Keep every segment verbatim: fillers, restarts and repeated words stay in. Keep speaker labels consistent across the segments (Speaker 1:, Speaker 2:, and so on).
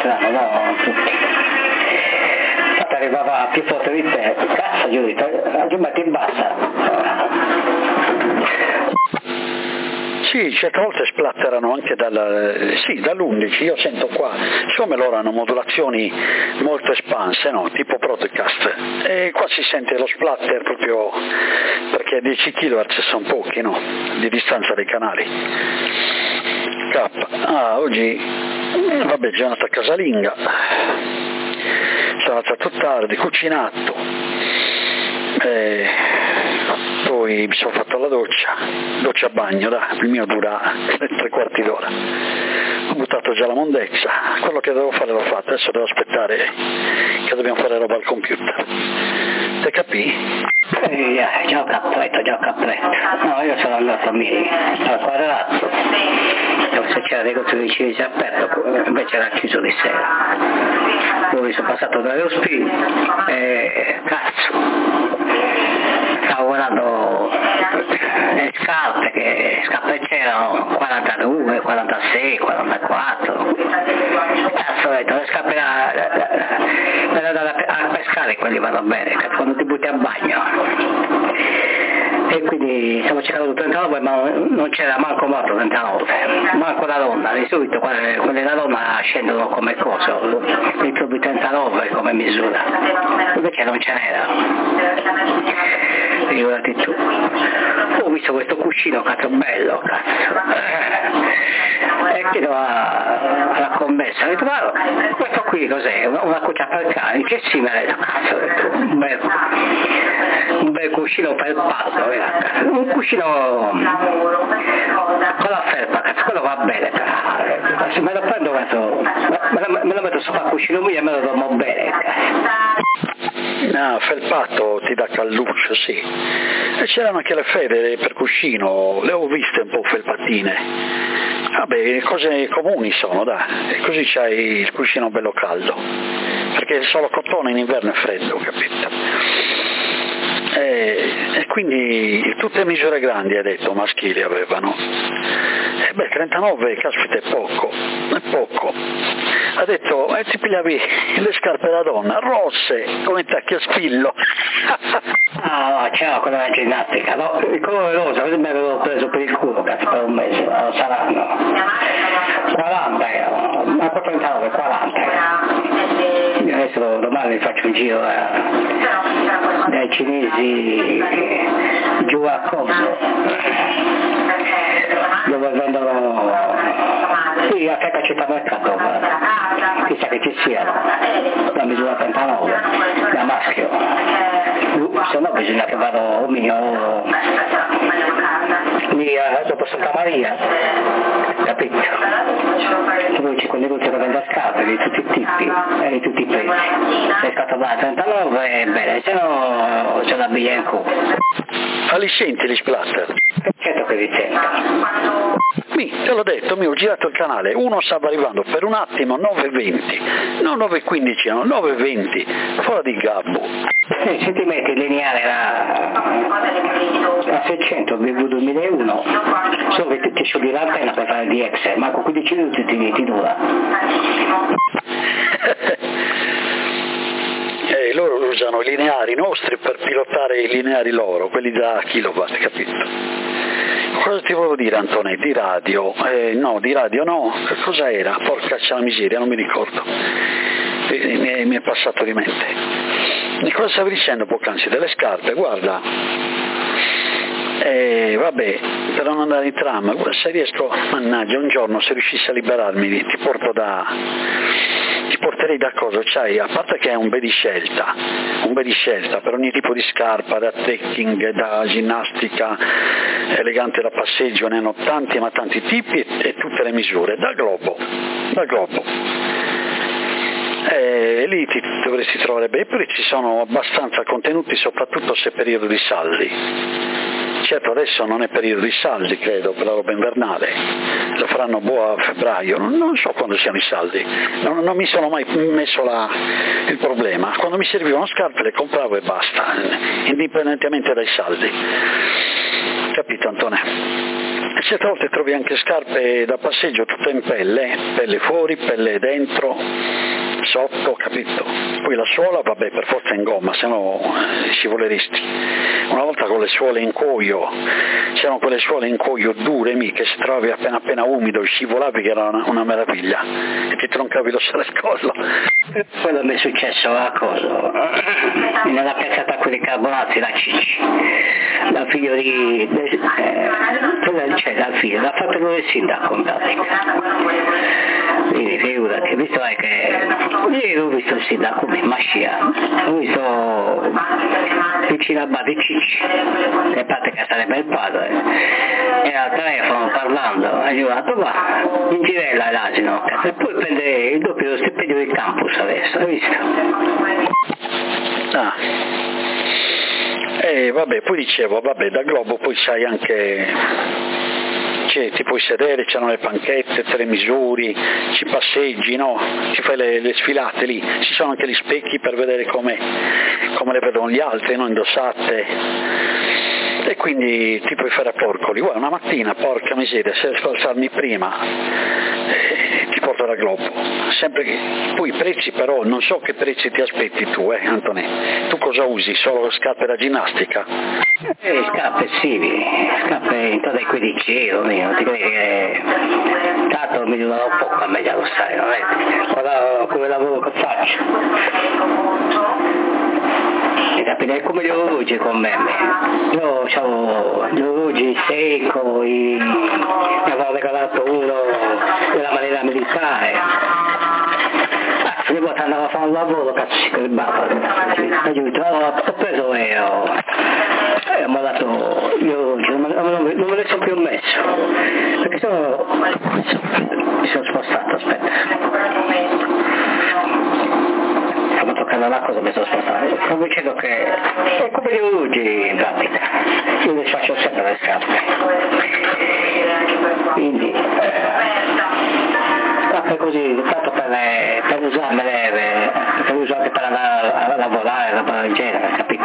Speaker 1: strano, no, tutti. Infatti arrivava più forte di te, cazzo Giudito, ti metti in bassa.
Speaker 2: Sì, certe volte splatterano anche dal, sì, dall'undici, io sento qua, insomma loro hanno modulazioni molto espanse, no? Tipo broadcast, e qua si sente lo splatter proprio perché dieci chilohertz sono pochi, no? Di distanza dei canali. K. Ah, oggi, vabbè, giornata casalinga, sono alzato tardi, cucinato, e poi mi sono fatto la doccia, doccia a bagno, dai, il mio dura tre quarti d'ora, ho buttato già la mondezza, quello che devo fare l'ho fatto, adesso devo aspettare che dobbiamo fare roba al computer, te capì?
Speaker 1: Eh, già ho capito, già ho capito, no, io sono andato a Miri, al quadrato, dove c'era negozio di cinesi aperto, invece era chiuso di sera, dove sono passato dallo spin e cazzo. Stavo guardando le scarpe, che scarpe c'erano quarantadue, quarantasei, quarantaquattro. Cazzo, ho detto, le scarpe da, da, da, da, da, a pescare, quelli vanno bene, quando ti butti a bagno. E quindi stavo cercando trentanove, ma non c'era manco morto trentanove, manco la donna, di solito quelle, quelle da donna scendono come coso, li trovi trentanove come misura, invece non ce n'era. Figurati tu. Ho visto questo cuscino, cazzo bello, cazzo. E chiedo alla commessa, ho detto, ma questo qui cos'è? Una, una cuccia per cani, che simile? Cazzo, ho detto, un bel, un bel cuscino per pallo, eh, un cuscino con la felpa, cazzo, quello va bene, cazzo. Se me lo prendo, cazzo, me lo, me lo metto sopra il cuscino mio e me lo dormo bene, cazzo.
Speaker 2: No, felpato ti dà calluccio, sì. E c'erano anche le fede per cuscino, le ho viste un po' felpatine. Vabbè, cose comuni sono, dai, e così c'hai il cuscino bello caldo, perché il solo cotone in inverno è freddo, capito? E, e quindi tutte misure grandi, hai detto, maschili avevano. E beh, trentanove, caspita, è poco, è poco. Ha detto, eh, ti pigliavi le scarpe da donna, rosse, come tacchi a spillo.
Speaker 1: Ah, no, c'era quella della ginnastica, no? Il colore rosa, così mi avevo preso per il culo, cazzo, per un mese, no, saranno. quaranta erano, ma poi trentanove, quaranta. Io adesso domani faccio un giro eh, dai cinesi giù a Coso, dove vendono, sì, a Feca Città Mercato, chissà che ci siano, la misura trentanove, da maschio, uh, se no bisogna che vado o mio o lì eh, dopo Santa Maria, capito? Dove c'è quel negozio che vende scarpe di tutti i tipi e di tutti i prezzi, le scatole da trentanove è bene, se no c'è la biglia in culo.
Speaker 2: Ah, li senti gli splatter?
Speaker 1: Certo che li sento.
Speaker 2: Mi, te l'ho detto, mi ho girato il canale, uno stava arrivando per un attimo nove e venti, non nove e quindici, no, nove e venti, fuori di gabbo.
Speaker 1: Eh, se ti metti il lineare a seicento B V duemilauno, solo che ti sciogli l'antenna per fare il D X, ma con quindici minuti ti, ti dura.
Speaker 2: Eh, loro usano i lineari nostri per pilotare i lineari loro, quelli da kilowatt, capito? Cosa ti volevo dire, Antonio? Di radio? Eh, no, di radio no, cosa era? Porca c'è la miseria, non mi ricordo, eh, mi, è, mi è passato di mente. Di cosa stavi dicendo poc'anzi? Delle scarpe, guarda, eh, vabbè, per non andare in tram, se riesco, mannaggia, un giorno se riuscissi a liberarmi ti porto da... ti porterei da cosa c'hai, a parte che è un bel di scelta, un bel di scelta per ogni tipo di scarpa, da trekking, da ginnastica, elegante da passeggio, ne hanno tanti ma tanti tipi e, e tutte le misure, da globo, da globo. E lì ti dovresti trovare bene, poi ci sono abbastanza contenuti, soprattutto se è periodo di saldi. Certo, adesso non è periodo di saldi, credo, per la roba invernale, lo faranno boh a febbraio, non, non so quando siano i saldi, non, non mi sono mai messo la, il problema, quando mi servivano scarpe le compravo e basta, indipendentemente dai saldi, capito Antonio? E certe volte trovi anche scarpe da passeggio tutte in pelle, pelle fuori, pelle dentro, sotto, capito? Poi la suola, vabbè, per forza in gomma, se no scivoleresti. Una volta con le suole in cuoio, c'erano quelle suole in cuoio dure, mi, che si trovavi appena appena umido, scivolavi, che era una, una meraviglia, e ti troncavi lo scollo.
Speaker 1: Quello mi è successo a cosa? Nella piazzata quelli carbonati, la Cicci, la figlio di... Eh, quella c'è la figlia, l'ha fatto lui il sindaco in pratica. Quindi figurati, visto è che ieri ho visto il sindaco in Mascia, ho visto vicino a Badi Cicci, che in pratica sarebbe il padre, e al telefono parlando, ha arrivato qua, in girella all'asino, e poi prende il doppio dello stipendio del campus adesso, hai visto?
Speaker 2: Ah. E vabbè, poi dicevo, vabbè, da Globo poi sai anche, cioè, ti puoi sedere, c'hanno le panchette, te le misuri, ci passeggi, no? Ci fai le, le sfilate lì, ci sono anche gli specchi per vedere come, come le vedono gli altri, no? Indossate, e quindi ti puoi fare a porcoli. Guarda, una mattina, porca miseria, se devo alzarmi prima, eh, ti porto da Globo, sempre che, poi i prezzi però, non so che prezzi ti aspetti tu, eh Antonè, tu cosa usi, solo scarpe da ginnastica?
Speaker 1: Eh, scarpe sì, scarpe intorno ai quindici euro, non ti credi che tanto mi durano poco a me già lo sai, non è? Guarda come lavoro che faccio. E capite, come gli orologi con me. Io avevo gli orologi secco, i... mi avevo regalato uno della maniera militare. Ogni volta andavo a fare un lavoro, cazzo si cribava, aiuto, allora ho preso e ho, e mi ha dato gli orologi, non, non, non me li sono più messo, perché sono, mi sono spostato, aspetta, stavo toccando una cosa, mi sono spostato, stavo dicendo che è come gli orologi in pratica, io li faccio sempre le scarpe, quindi... Scarpe così, tanto per, le, per usarmele, per usarle per andare a, a lavorare, roba del genere, capito?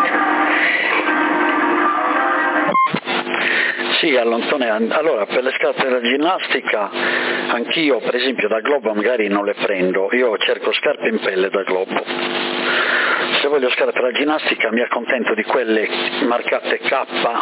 Speaker 2: Sì, allora per le scarpe da ginnastica anch'io per esempio da Globo magari non le prendo, io cerco scarpe in pelle da Globo. Se voglio scarpe da ginnastica mi accontento di quelle marcate K,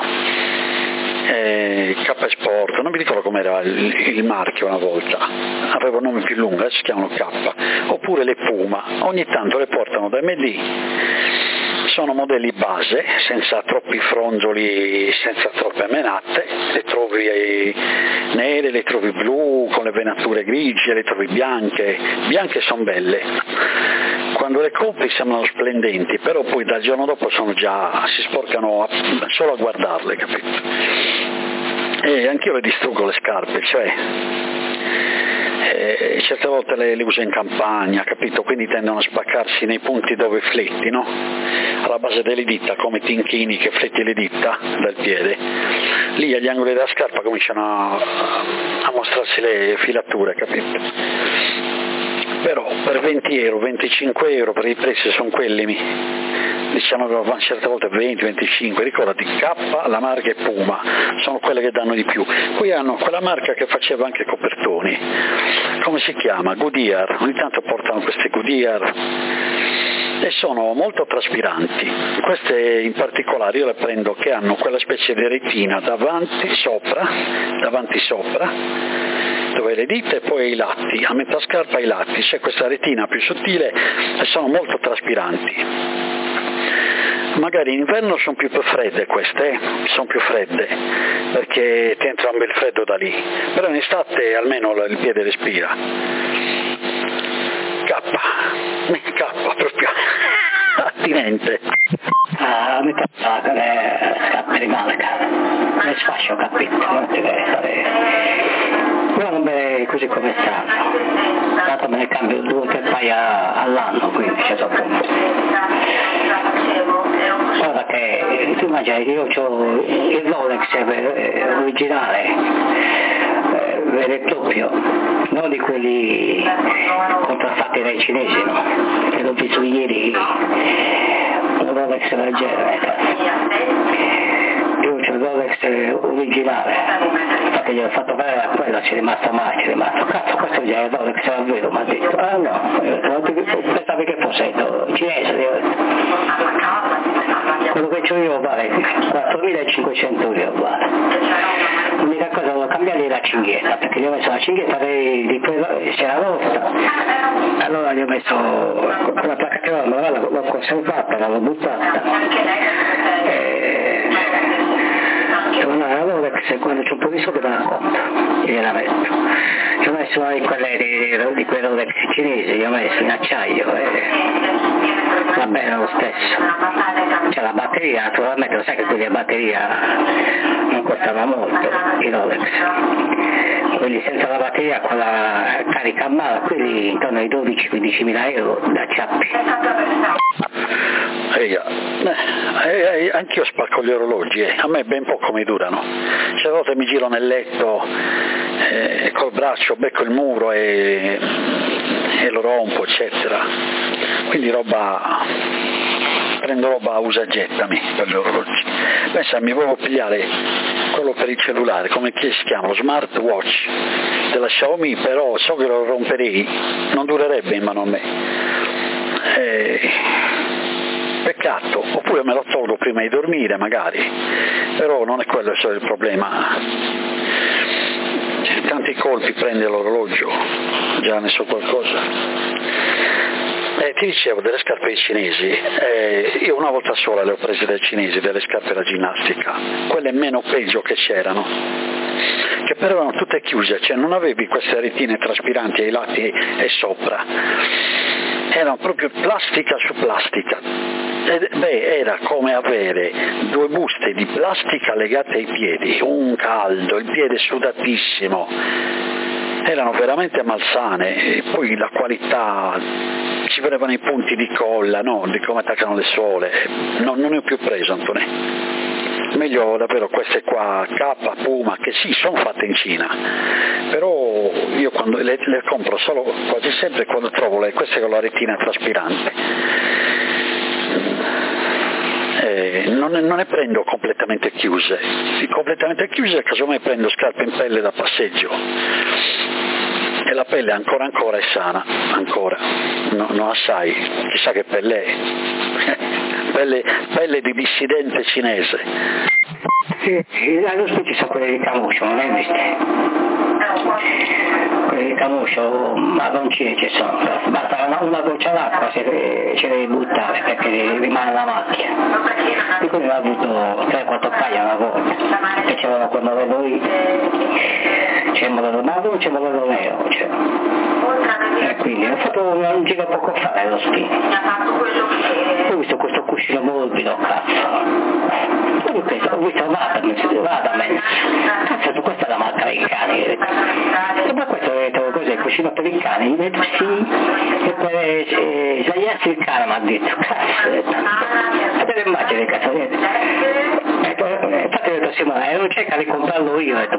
Speaker 2: Eh, K Sport, non mi ricordo com'era il, il marchio una volta, aveva un nome più lungo, adesso si chiamano K, oppure le Puma, ogni tanto le portano da M D, sono modelli base, senza troppi fronzoli, senza troppe menate, le trovi nere, le trovi blu, con le venature grigie, le trovi bianche, bianche sono belle, quando le compri sembrano splendenti, però poi dal giorno dopo sono già, si sporcano a, solo a guardarle, capito? E anch'io le distruggo le scarpe, cioè eh, certe volte le, le uso in campagna, capito? Quindi tendono a spaccarsi nei punti dove fletti, no? Alla base delle dita, come tinchini che fletti le dita dal piede, lì agli angoli della scarpa cominciano a, a mostrarsi le filature, capito? Però per venti euro, venticinque euro, per i prezzi sono quelli, mi, diciamo che certe volte venti venticinque, ricordati K, la marca è Puma, sono quelle che danno di più. Poi hanno quella marca che faceva anche copertoni, come si chiama? Goodyear, ogni tanto portano queste Goodyear e sono molto traspiranti. Queste in particolare io le prendo che hanno quella specie di retina davanti sopra, davanti sopra, dove le dita e poi i lati, a metà scarpa i lati, c'è questa retina più sottile e sono molto traspiranti. Magari in inverno sono più fredde queste, eh? sono più fredde, perché ti entra un bel freddo da lì, però in estate almeno il piede respira. K, K proprio, attinente.
Speaker 1: Ah, mi piace le scarpe di marca, le sfascio, capito, non ti deve stare... Però non me così come stanno, tanto me ne cambio due o tre paia all'anno, quindi c'è troppo. Guarda che tu immagini, io ho il Rolex originale, eh, vero e proprio, non di quelli contraffatti dai cinesi, no? Che l'ho visto ieri, un Rolex del genere. Io ho il Rolex originale, perché gli ho fatto fare a quello, ci è rimasto male, ci è rimasto, cazzo questo è già che se lo vedo, mi ha detto, ah no, pensavi che fosse cinese, io ho detto, quello che c'ho io vale quattromilacinquecento euro vale. L'unica cosa devo cambiare la cinghietta, perché gli ho messo la cinghietta di, di quello, c'era rossa, allora gli ho messo quella placca che ho, l'ho conservata, l'ho buttata. E... una Rolex, quando c'è un po' di soldi me la compro, gliela metto. Gli ho messo una di quelle di, di quei Rolex cinesi, gli ho messo in acciaio e va bene lo stesso. C'è la batteria, naturalmente lo sai che quelli a batteria non costano molto, i Rolex. Quelli senza la batteria con la carica a mano, quelli intorno ai dodici quindici mila euro da ciappi.
Speaker 2: Ehi, eh, anch'io spacco gli orologi, eh. A me ben poco mi durano. Certe volte mi giro nel letto eh, col braccio, becco il muro e, e lo rompo, eccetera. Quindi roba, prendo roba usagettami per gli orologi. Pensa, mi volevo pigliare quello per il cellulare, come che si chiama, lo smartwatch della Xiaomi, però so che lo romperei, non durerebbe in mano a me. Eh, Peccato, oppure me lo tolgo prima di dormire magari, però non è quello il problema. Tanti colpi prende l'orologio, già ne so qualcosa. Eh, ti dicevo delle scarpe cinesi, eh, io una volta sola le ho prese dai cinesi, delle scarpe da ginnastica, quelle meno peggio che c'erano, che però erano tutte chiuse, cioè non avevi queste retine traspiranti ai lati e sopra, erano proprio plastica su plastica. Ed, beh, era come avere due buste di plastica legate ai piedi, un caldo, il piede sudatissimo, erano veramente malsane, e poi la qualità, ci vedevano i punti di colla, no? Di come attaccano le suole, no, non ne ho più preso, Antonè. Meglio davvero queste qua, K, Puma, che sì, sono fatte in Cina, però io quando le, le compro solo quasi sempre quando trovo le, queste con la retina traspirante. Eh, non, ne, non ne prendo completamente chiuse, completamente chiuse casomai prendo scarpe in pelle da passeggio e la pelle ancora ancora è sana, ancora, no, non assai, chissà che pelle è, pelle, pelle di dissidente cinese.
Speaker 1: Sì, allo specie sono quelle di Camuscio, non le hai viste? Quelle di Camuscio marroncine ci sono, basta una, una goccia d'acqua se ce le devi buttare perché rimane la macchia. Di cui ne ho avuto tre quattro paia una volta, che c'erano quel modello lì, c'è il modello marrone, c'è il modello nero, cioè. E quindi ho fatto un giro poco fa nello spino. Ho visto questo cuscino morbido, cazzo. Ho visto, ho visto Radamel, cazzo, questa è la marca dei cani. E ma questo ho detto, cos'è, il cuscino per i cani? Ho detto sì, e per eh, sbagliarsi il cane mi ha detto, cazzo, fate le immagini, cazzo, niente. Infatti ho detto Simone, non cerca di comprarlo io, ho detto,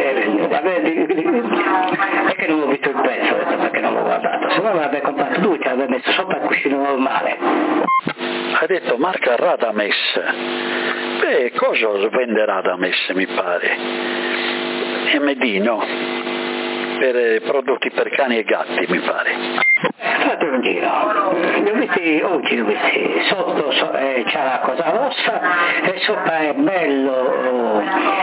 Speaker 1: perché non ho visto il prezzo, ho detto, perché non l'ho guardato, se no l'avrei comprato tu, ti avrei messo sopra il cuscino normale.
Speaker 2: Hai detto marca Radames. Beh, cosa vende Radames mi pare? M D, no? Per prodotti per cani e gatti mi pare.
Speaker 1: Fate un giro, li ho visti oggi, li ho visti, sotto so, eh, c'è la cosa rossa e sopra è bello, uh,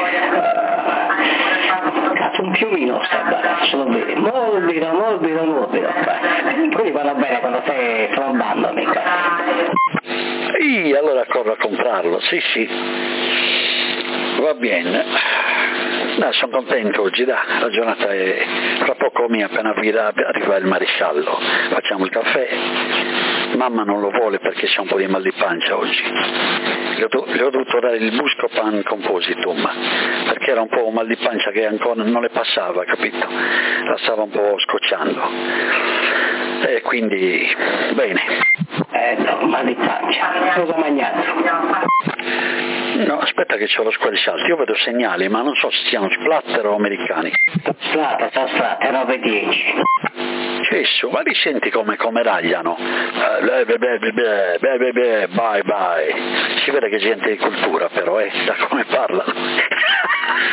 Speaker 1: cazzo un piumino sta barazzo, lo vedi, morbido, morbido, morbido, quelli vanno bene quando stai trombando mica.
Speaker 2: Sì, allora corro a comprarlo, sì sì, va bene. No, sono contento oggi, da, la giornata è fra poco mia, appena arriva il maresciallo, facciamo il caffè, mamma non lo vuole perché c'è un po' di mal di pancia oggi, le ho, le ho dovuto dare il Buscopan Compositum, perché era un po' un mal di pancia che ancora non le passava, capito? La stava un po' scocciando, e quindi bene.
Speaker 1: Eh no, mal di pancia, cosa mangiato?
Speaker 2: No, aspetta che c'ho lo squalisalto, io vedo segnali, ma non so se siano splatter o americani.
Speaker 1: Splatter, sono splatter, nove dieci.
Speaker 2: Cesso, ma li senti come, come ragliano? Uh, beh, beh, beh, beh, beh, beh, bye bye. Si vede che è gente di cultura però, eh, da come parlano.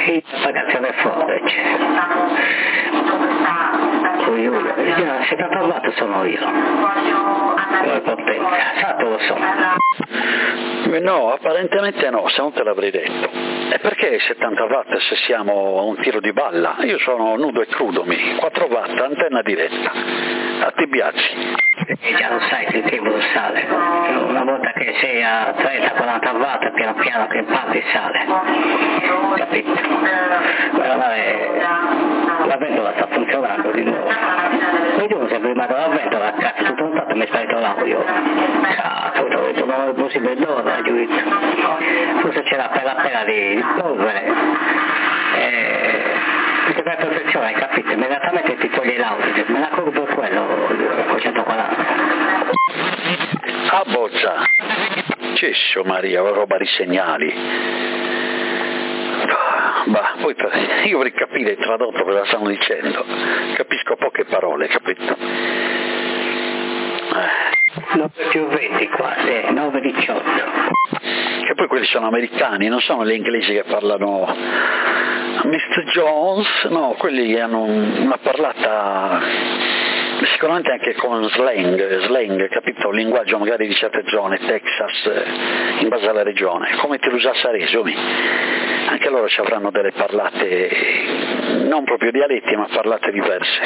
Speaker 1: E la pagazione è forte. settanta watt sono io. Come potenza. Esatto, lo so.
Speaker 2: No, apparentemente no, se non te l'avrei detto. E perché settanta watt se siamo a un tiro di balla? Io sono nudo e crudo, mi. quattro watt, antenna diretta. A Tibiazzi.
Speaker 1: E già lo sai che il tempo sale. Una volta che sei a trenta quaranta watt, piano piano che impari sale. Capito? Allora, la ventola sta funzionando di nuovo. Vediamo se prima della ventola, cazzo, tutto un fatto mi è sparito l'audio. Cazzo, ho detto, non è possibile d'ora, giusto? Forse c'era per la pena di polvere. Eh, perché per perfezione, capito? Immediatamente ti toglie l'audio, me la corro per quello, con centoquaranta.
Speaker 2: Ah, bozza! Cesso Maria, roba di segnali. Bah, poi per, io vorrei capire il tradotto cosa stanno dicendo, capisco poche parole, capito? Eh.
Speaker 1: nove più venti qua, sì, nove diciotto.
Speaker 2: Che poi quelli sono americani, non sono gli inglesi che parlano mister Jones, no, quelli hanno una parlata sicuramente anche con slang, slang, capito? Un linguaggio magari di certe zone, Texas, in base alla regione, come ti usasse a Resumi. Anche loro ci avranno delle parlate, non proprio dialetti, ma parlate diverse.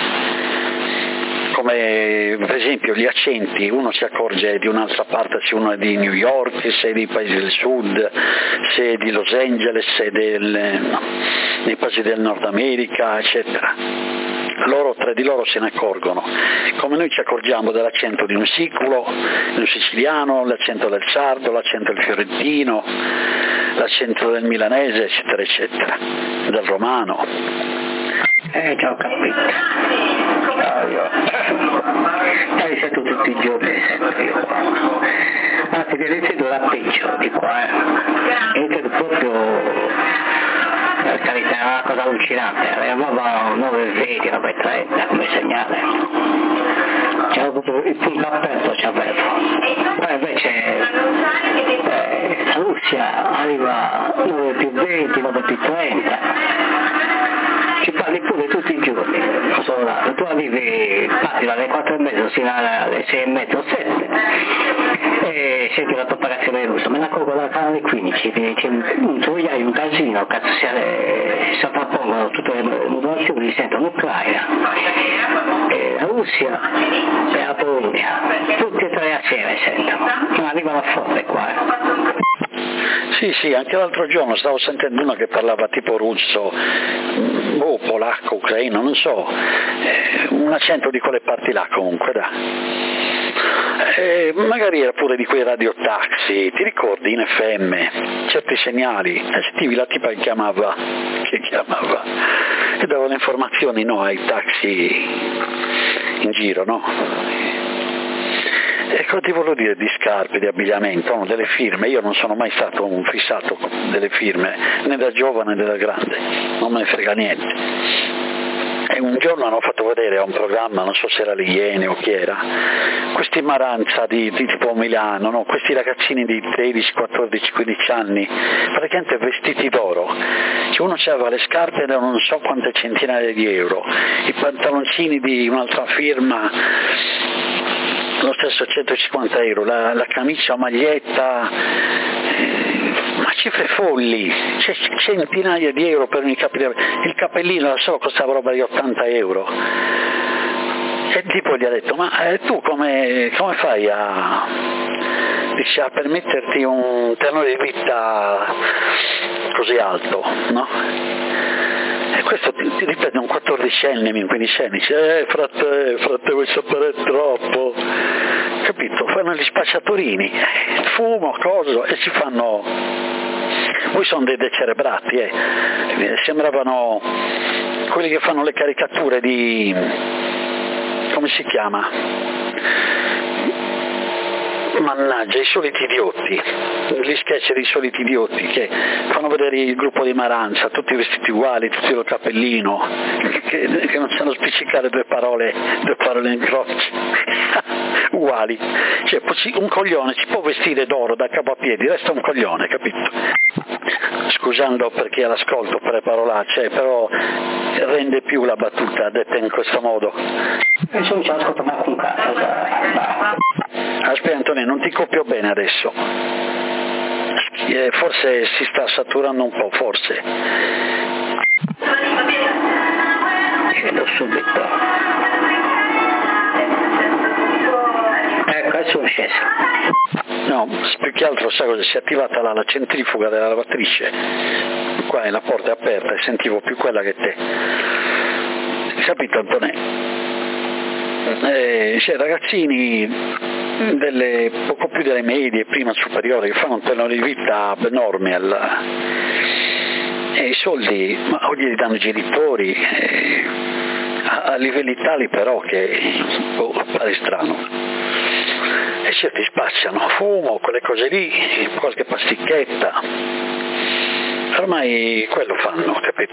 Speaker 2: Come per esempio gli accenti, uno si accorge di un'altra parte se uno è di New York, se è dei paesi del sud, se è di Los Angeles, se è del, nei paesi del Nord America, eccetera. Loro, tre di loro se ne accorgono, come noi ci accorgiamo dell'accento di un siculo, di un siciliano, l'accento del sardo, l'accento del fiorentino, l'accento del milanese, eccetera, eccetera, del romano.
Speaker 1: Eh, già ho capito. Oh, io. Dai, sento tutti i giorni, sento io. Anzi, che iniziato da peggio di qua, eh. Iniziato proprio... Per carità, è una cosa allucinante, avevamo nove venti, nove trenta come segnale. C'era proprio il punto aperto, c'avevo. Poi invece eh, la Russia arriva nove più venti, nove più trenta. Ci parli pure tutti i giorni, non solo là. Tu arrivi, parti dalle quattro e mezzo fino alle sei e mezzo, sette, e senti la propagazione russa, me la accorgo dal canale quindici, c'è un troiaio, un casino, cazzo si, si sovrappongono tutte le modulazioni, si sentono Ucraina, e la Russia e la Polonia, tutti e tre assieme sentono, non arrivano forte qua. Eh.
Speaker 2: Sì, sì, anche l'altro giorno stavo sentendo uno che parlava tipo russo, o polacco, ucraino, non so, eh, un accento di quelle parti là comunque, da. Eh, magari era pure di quei radiotaxi, ti ricordi in F M, certi segnali, e sentivi la tipa che chiamava, che chiamava, e dava le informazioni, no, ai taxi in giro, no? E cosa ti volevo dire di scarpe, di abbigliamento, no? Delle firme, io non sono mai stato un fissato delle firme, né da giovane né da grande, non me ne frega niente. E un giorno hanno fatto vedere a un programma, non so se era l'Iene o chi era, questi Maranza di, di tipo Milano, no? Questi ragazzini di tredici, quattordici, quindici anni, praticamente vestiti d'oro, cioè uno aveva le scarpe da non so quante centinaia di euro, i pantaloncini di un'altra firma, lo stesso centocinquanta euro, la, la camicia, maglietta, eh, ma cifre folli, c'è centinaia di euro per un capellino, il capellino da solo costava roba di ottanta euro. E il tipo gli ha detto, ma eh, tu come, come fai a, dice, a permetterti un tenore di vita così alto, no? E questo ti, ti ripete un quattordicenne, un quindicenne, dice, eh frate, frate vuoi sapere troppo, capito? Fanno gli spacciatorini, fumo, coso, e si fanno, poi sono dei decerebrati, eh. Sembravano quelli che fanno le caricature di, come si chiama? Mannaggia, i soliti idioti, gli sketch dei soliti idioti che fanno vedere il gruppo di Maranza, tutti vestiti uguali, tutti col cappellino, che, che non sanno spiccicare due parole, due parole in croce, uguali. Cioè, un coglione si può vestire d'oro da capo a piedi, resta un coglione, capito? Scusando per chi è all'ascolto per le parolacce, però rende più la battuta detta in questo modo.
Speaker 1: Adesso non ci ascolto mai un cazzo.
Speaker 2: Aspetta Antonio, non ti copio bene adesso. Eh, forse si sta saturando un po', forse.
Speaker 1: Vedo subito. Ecco, adesso è sceso.
Speaker 2: No, più che altro sai cosa, si è attivata la, la centrifuga della lavatrice, qua la porta è aperta e sentivo più quella che te. Capito Antonio? Eh, c'è ragazzini delle, poco più delle medie, prima superiori, che fanno un tenore di vita abnorme alla, e i soldi ma o glieli danno i genitori eh, a, a livelli tali però che oh, pare strano. E certi spacciano fumo, quelle cose lì, qualche pasticchetta, ormai quello fanno, capito?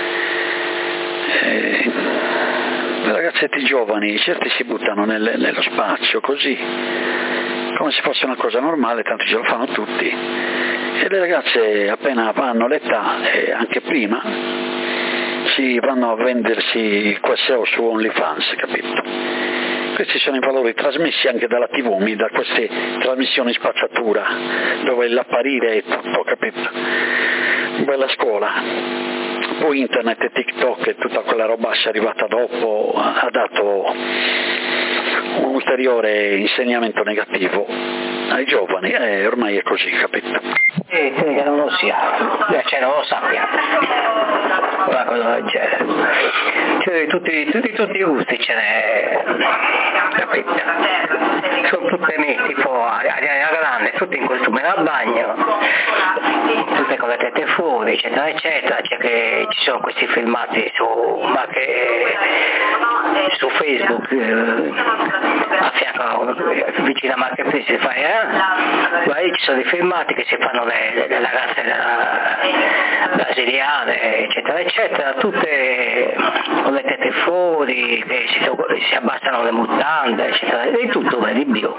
Speaker 2: E i ragazzetti giovani, certi si buttano nel, nello spazio così, come se fosse una cosa normale, tanto ce lo fanno tutti, e le ragazze appena hanno l'età, e anche prima, si vanno a vendersi il Q S O su OnlyFans, capito? Questi sono i valori trasmessi anche dalla tivù, da queste trasmissioni spazzatura, dove l'apparire è tutto, capito? Bella scuola. Poi internet e TikTok e tutta quella robaccia arrivata dopo ha dato un ulteriore insegnamento negativo ai giovani, e ormai è così, capito?
Speaker 1: E crede che non lo sia, cioè non lo sappia, una cosa del genere. Cioè, tutti, tutti, tutti i gusti ce n'è, capito? Sono tutte me, tipo Ariana Grande, tutte in costume da bagno, tutte con le tette fuori, eccetera, eccetera. C'è che ci sono questi filmati su, ma che, su Facebook, eh, a fianco, vicino a Marketplace, fai, eh? Guarda, ci sono dei filmati che si fanno le, le, le ragazze da, brasiliane, eccetera, eccetera, tutte con le tette fuori, che si, si abbassano le mutande, eccetera, e tutto vedi bio.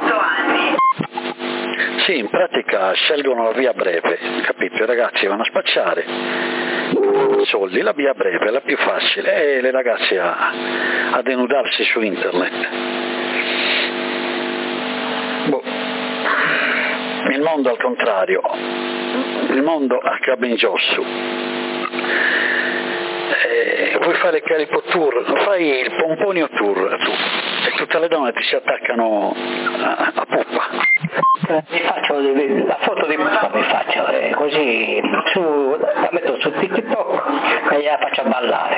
Speaker 2: Sì, in pratica scelgono la via breve, capito? I ragazzi vanno a spacciare soldi, la via breve, la più facile, e le ragazze a, a denudarsi su internet. Boh. Il mondo al contrario, il mondo a Cabengiosso. Eh, vuoi fare il Calipo Tour, fai il Pomponio Tour tu, e tutte le donne ti si attaccano a, a puppa.
Speaker 1: Mi faccio la foto di puppa, mi faccio, eh, così su, la metto su TikTok e gliela faccio ballare.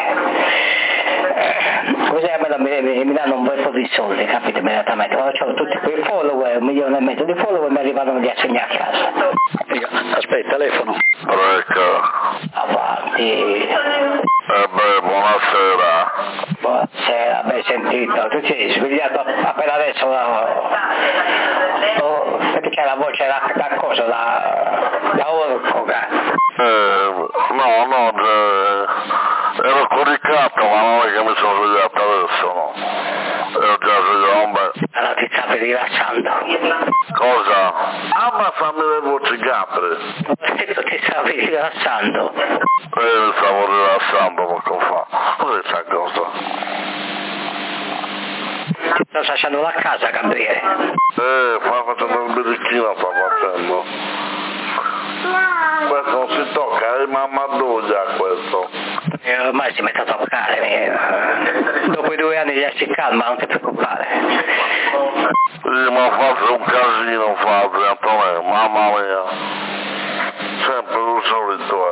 Speaker 1: Eh, così mi, mi, mi danno un bel po' di soldi, capite, immediatamente. Quando ho tutti quei follower, un milione e mezzo di follower, mi arrivano gli assegni a casa.
Speaker 2: Aspetta, telefono.
Speaker 3: Ecco.
Speaker 1: Avanti.
Speaker 3: Eh beh, buonasera.
Speaker 1: Buonasera, ben sentito. Tu sei svegliato appena adesso? Oh, perché c'è la voce da, da cosa? Da, da orco?
Speaker 3: Eh, no, no, eh, ero coricato, ma non è che mi sono svegliato adesso, no. Ero già svegliato, beh.
Speaker 1: Allora ti stavi rilassando.
Speaker 3: Cosa? Ah, ma fammi le voci capre.
Speaker 1: Ti stavi rilassando.
Speaker 3: Eh, mi stavo rilassando poco fa. Cos'è questa cosa?
Speaker 1: Ti sto lasciando la casa, Gabriele.
Speaker 3: Eh, sta facendo il birichino, sta facendo. Questo non si tocca, è mamma Duglia questo.
Speaker 1: E ormai si mette a toccare, eh. Dopo i due anni già si calma, non ti preoccupare.
Speaker 3: Sì, ma fate un casino, fate, Antonio, mamma mia. Sempre lo solito,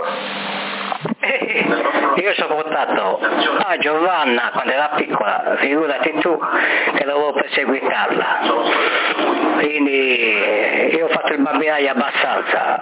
Speaker 3: eh.
Speaker 1: Io sono portato a Giovanna quando era piccola, figurati tu che dovevo perseguitarla, quindi io ho fatto il bambinaio abbastanza,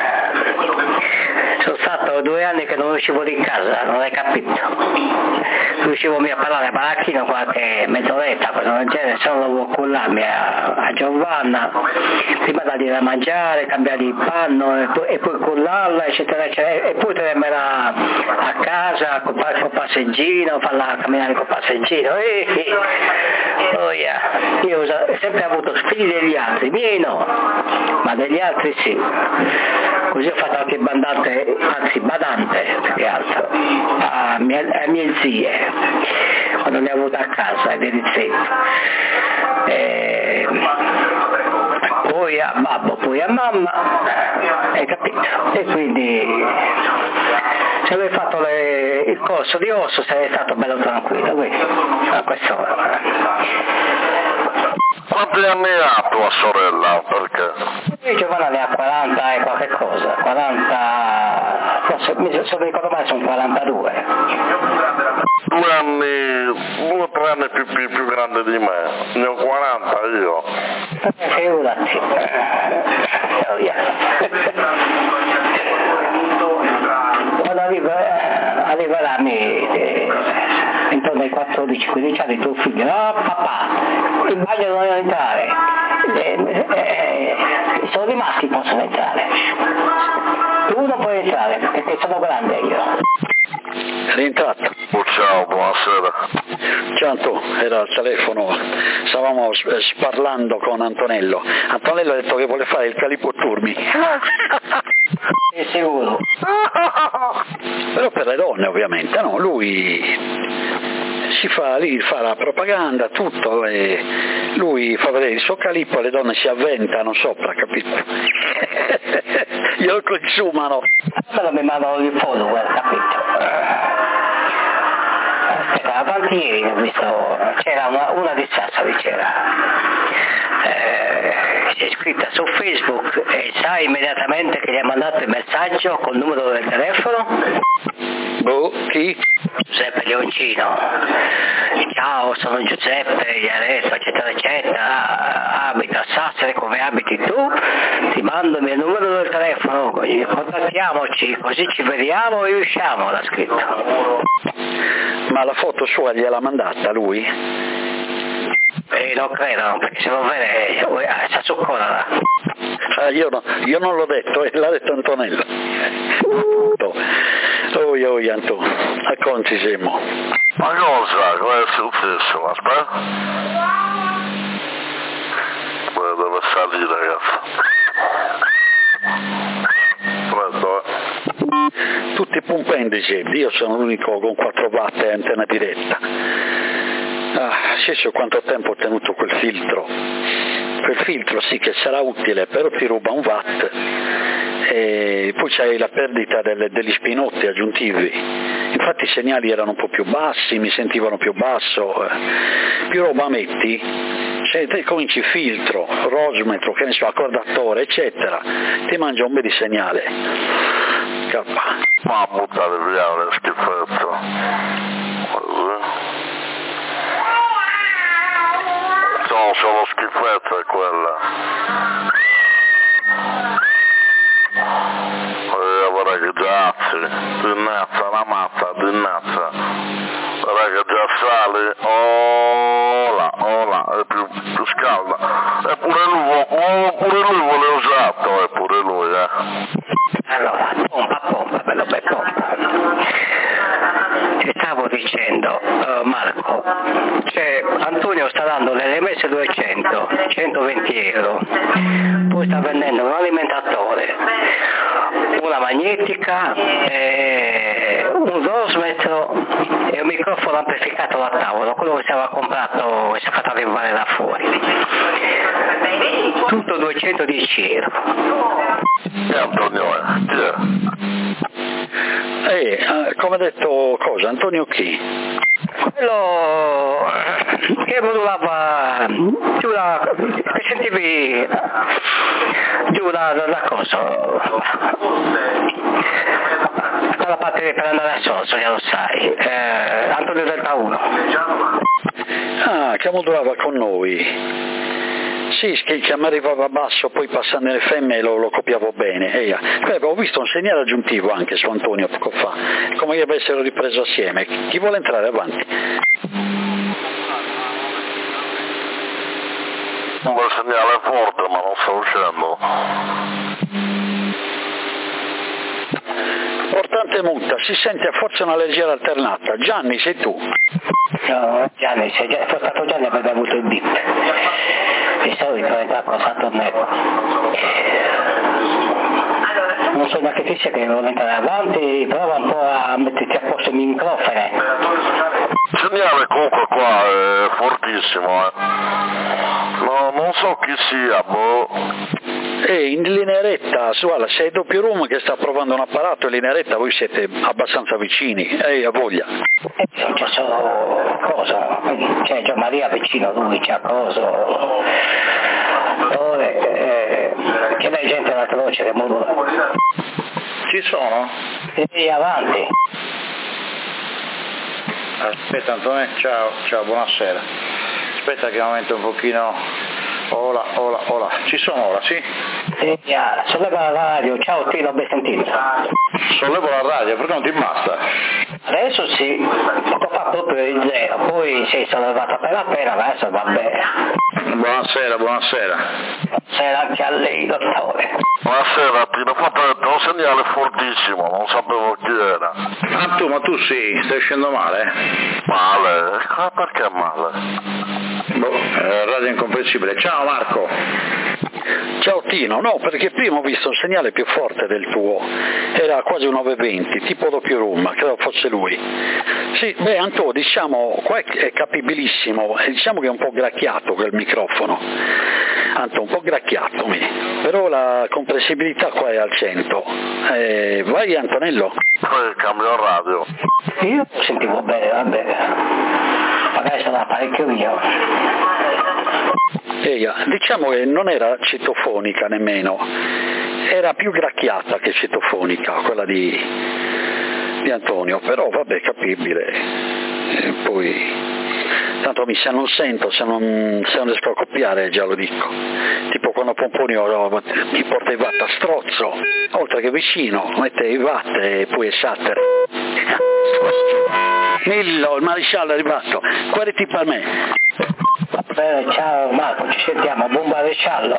Speaker 1: sono stato due anni che non uscivo di casa, non hai capito, riuscivo a parlare a baracchino qualche mezz'oretta, cosa del genere, se no dovevo cullarmi a, a Giovanna, prima dargli da mangiare, cambiargli il panno e poi, e poi cullarla, eccetera, eccetera, e poi tenermela a casa col, col passeggino, farla camminare col passeggino, e, e, oh, mia. Io ho sempre avuto figli degli altri, miei no, ma degli altri sì. Così ho fatto anche bandante, anzi badante più che altro, a mie, a mie zie, quando le ho avute a casa, via di zeppo. E poi a babbo, poi a mamma, hai capito? E quindi se avevi fatto le, il corso di osso sarei stato bello tranquillo, questo, a quest'ora.
Speaker 3: Quanti anni ha tua sorella? Perché?
Speaker 1: Io Giovanna ne ha quaranta e qualche cosa, quaranta, forse, se mi ricordo male sono quarantadue.
Speaker 3: Due anni, due o tre anni più, più, più grande di me, ne ho quaranta io.
Speaker 1: Figurati. Oh, yeah. Quando arriva, arriveranno eh, intorno ai quattordici quindici anni tuo figlio, no papà, in bagno non devono entrare, eh, eh, solo i maschi possono entrare, tu non puoi entrare perché sono grande io.
Speaker 2: È rientrato.
Speaker 3: Oh, ciao, buonasera.
Speaker 2: Ciao Anto, era al telefono, stavamo parlando con Antonello. Antonello ha detto che vuole fare il Calippo Turmi.
Speaker 1: È sicuro.
Speaker 2: Però per le donne ovviamente, no? Lui si fa lì, fa la propaganda, tutto, e lui fa vedere il suo calippo e le donne si avventano sopra, capito? Glielo consumano.
Speaker 1: Però mi mandano il follower, capito? Aspetta, avanti ieri ho visto, c'era una, una di Sassari, c'era, eh, si è iscritta su Facebook e sai immediatamente che gli ha mandato il messaggio col numero del telefono?
Speaker 2: Boh, chi?
Speaker 1: Giuseppe Leoncino. Ciao, sono Giuseppe Iaretto, eccetera eccetera, abito a Sassari come abiti tu, ti mando il mio numero del telefono, contattiamoci, così ci vediamo e usciamo, l'ha scritto.
Speaker 2: Ma la foto sua gliel'ha mandata lui?
Speaker 1: Eh, non credo, perché se non vede, eh, sta su cola.
Speaker 2: Ah, io, no, io non l'ho detto, eh, l'ha detto Antonello. Oi, oi, Anto, a conti siamo.
Speaker 3: Ma cosa? Cosa è successo? Aspetta. Beh, deve salire, ragazzi. Pronto, eh?
Speaker 2: Tutti pumpendici, io sono l'unico con quattro watt e antenna diretta. Ah, sì, so quanto tempo ho tenuto quel filtro. Quel filtro sì che sarà utile, però ti ruba un watt. E poi c'hai la perdita delle, degli spinotti aggiuntivi. Infatti i segnali erano un po' più bassi, mi sentivano più basso. Più roba metti, se te cominci filtro, rosmetro, che ne so, accordatore, eccetera, ti mangia un bel di segnale. K.
Speaker 3: Ma buttare via le schifezze. Sono solo schifezze quelle. Eh, vorrei che giaci, dinnazza la mazza, dinnazza. Vorrei che già sali, ola, ola, è più, più scalda. Eppure lui, oh, pure lui vuole usato, eppure lui, eh.
Speaker 1: Allora, pompa, pompa, bello bel pompa. Ti stavo dicendo, uh, Marco, cioè Antonio sta dando l'L M S duecento, centoventi euro, poi sta vendendo un alimentatore, una magnetica, eh, un rosmetro e un microfono amplificato da tavolo, quello che si aveva comprato e si è fatto arrivare da fuori. Tutto duecentodieci euro.
Speaker 3: E Antonio è? Chi è?
Speaker 2: Eh, come ha detto cosa? Antonio chi?
Speaker 1: Quello che modulava giù da, che sentivi giù da, da, da cosa? Dalla parte per andare a Sorso, già lo sai, eh, Antonio Delta uno.
Speaker 2: Ah, che modulava con noi. Sì, che, che mi arrivava basso, poi passando nelle femme lo, lo copiavo bene. Eia. Beh, ho visto un segnale aggiuntivo anche su Antonio poco fa, come che avessero ripreso assieme. Chi vuole entrare avanti?
Speaker 3: Un bel segnale forte, ma non sto uscendo.
Speaker 2: Portante muta, si sente a forza una leggera alternata. Gianni, sei tu?
Speaker 1: No, Gianni, se già, fosse stato Gianni avrebbe avuto il bip. Di solito è da cosa tornello. Non so da che ti sia che devo andare avanti, prova un po' a metterti a posto il microfono.
Speaker 3: Il segnale comunque qua è fortissimo, eh. No, non so chi sia, boh.
Speaker 2: E in linea retta, su alla sei doppio room che sta provando un apparato, in linea retta voi siete abbastanza vicini, ehi, a voglia.
Speaker 1: Eh, c'è solo cosa, c'è Gian Maria vicino, lui c'ha cosa. Oh, eh, che lei gente la croce che muore.
Speaker 2: Ci sono?
Speaker 1: E avanti.
Speaker 2: Aspetta Antonio, ciao, ciao, buonasera. Aspetta che aumento un pochino. Ola, ola, ola. Ci sono ora, sì?
Speaker 1: Sì, yeah. Solleva la radio, ciao Tino, ben sentito.
Speaker 2: Sollevo la radio, perché non ti basta?
Speaker 1: Adesso sì, poco fa proprio il zero, poi sei sollevato appena appena, adesso va bene.
Speaker 2: Buonasera, buonasera.
Speaker 1: Buonasera anche a lei, dottore.
Speaker 3: Buonasera, Tino, fa per un segnale fortissimo, non sapevo chi era.
Speaker 2: Ah tu, ma tu sì, stai uscendo male?
Speaker 3: Male? Ah, perché male?
Speaker 2: Boh, eh, radio incomprensibile. Ciao Marco. Ciao Tino, no, perché prima ho visto un segnale più forte del tuo, era quasi un nove venti, tipo doppio room, credo fosse lui. Sì, beh Anto, diciamo, qua è, è capibilissimo, diciamo che è un po' gracchiato quel microfono, Anto, un po' gracchiato, mi. Però la comprensibilità qua è al cento. Eh, vai Antonello.
Speaker 3: Poi cambio radio.
Speaker 1: Io sentivo bene, vabbè, magari sarà parecchio mio.
Speaker 2: Eia, diciamo che non era citofonica nemmeno, era più gracchiata che citofonica quella di, di Antonio, però vabbè, capibile. E poi, tanto mi, se non sento, se non, se non riesco a copiare già lo dico, tipo quando Pomponio mi porta i watt a strozzo, oltre che vicino, mette i watt e poi è shatter. Millo, il maresciallo è arrivato, guardati per me.
Speaker 1: Bene, ciao Marco, ci sentiamo, buon maresciallo.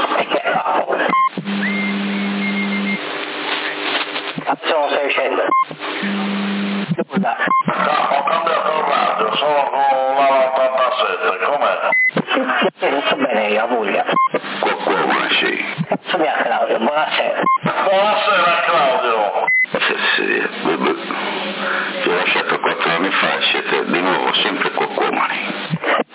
Speaker 1: Sono stai uscendo? Scusa.
Speaker 3: No, ho cambiato il radio, sono con la ottantasette, com'è?
Speaker 1: Sì, non so bene io, a Puglia.
Speaker 3: Buonasera.
Speaker 1: Sono a Claudio, buonasera.
Speaker 3: Buonasera Claudio.
Speaker 4: Sì, sì, ti ho lasciato quattro anni fa, siete di nuovo sempre qua comuni.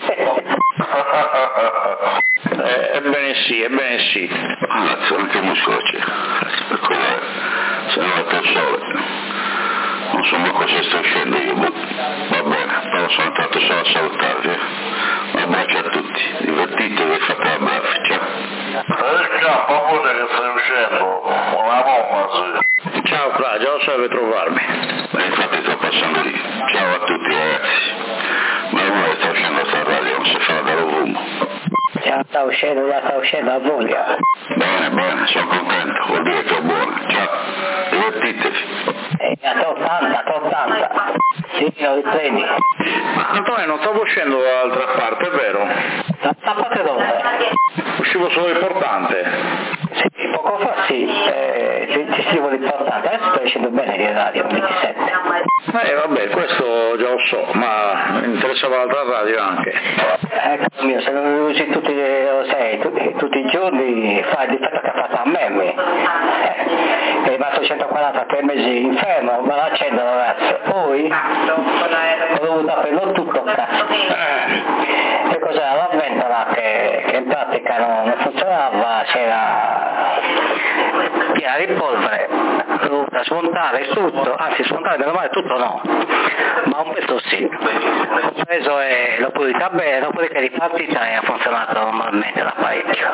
Speaker 2: Eh, ebbene sì, ebbene sì.
Speaker 4: Ammazza, anche muscolo c'è. Ecco, se ne va il sole. Non so mai cosa sto uscendo io, ma va bene, però sono entrato solo a salutarvi. Un abbraccio a tutti, divertitevi e fate l'abbraccio, ciao.
Speaker 3: E il capo pure che stai uscendo, una bomba sì.
Speaker 2: Ciao Claudio, lo so dove trovarmi.
Speaker 4: Ma infatti sto passando lì. Ciao a tutti ragazzi. Ma ormai sta uscendo sta radio, non si fa dallo fumo.
Speaker 1: Già sta uscendo, già sta uscendo a Puglia.
Speaker 4: Bene, bene, sono contento, vuol dire che è buono. Ciao, divertitevi.
Speaker 1: E a ottanta, a ottanta. Sì, lo riprendi.
Speaker 2: Ma Antonio, non stavo uscendo dall'altra parte, è vero?
Speaker 1: Dall'altra parte dove?
Speaker 2: Uscivo solo l'importante.
Speaker 1: Sì, poco fa sì, eh, ti, ti scrivo l'importante, adesso sto uscendo bene di radio, ventisette.
Speaker 2: Eh vabbè, questo già lo so, ma mi interessava l'altra radio anche.
Speaker 1: Ecco mio, se non lo usi tutti, lo sai, tutti, tutti i giorni fa il difetto che ha fatto a me, mi. Eh, è rimasto centoquarantatré mesi infermo, ma lo accendo ragazzi. Poi ho dovuto aprirlo tutto, cazzo. Eh, e cos'era la ventola che, che in pratica non, non funzionava, c'era piena di polvere, l'ho dovuta smontare tutto, anzi smontare meno male tutto no, ma un pezzo sì. Ho preso e l'ho pulita bene, dopodiché è ripartita e ha funzionato normalmente l'apparecchio.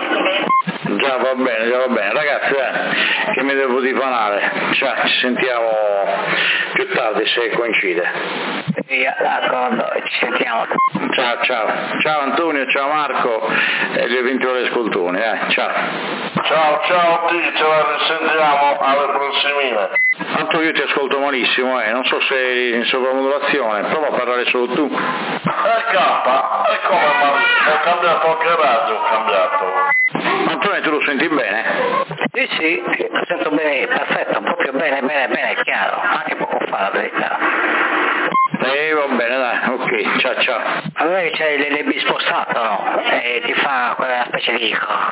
Speaker 2: Già va bene, già va bene. Ragazzi, eh, che mi devo dipanare. Cioè, ci sentiamo più tardi se coincide.
Speaker 1: Sì, d'accordo, ci sentiamo.
Speaker 2: Ciao, ciao. Ciao Antonio, ciao Marco e gli eventuali ascoltoni, eh. Ciao.
Speaker 3: Ciao, ciao T, ce la risentiamo alle prossimine.
Speaker 2: Tanto io ti ascolto malissimo, eh. Non so se eri in sopravvolazione, prova a parlare solo tu.
Speaker 3: E K, e come ma ho cambiato anche radio, ho cambiato.
Speaker 2: Antonio, tu lo senti bene?
Speaker 1: Sì, sì, lo sento bene, perfetto, proprio bene, bene, bene, chiaro, anche poco fa la verità.
Speaker 2: Eh, va bene, dai, ok, ciao ciao.
Speaker 1: Allora che c'è l'L B spostato, no? E ti fa quella specie di...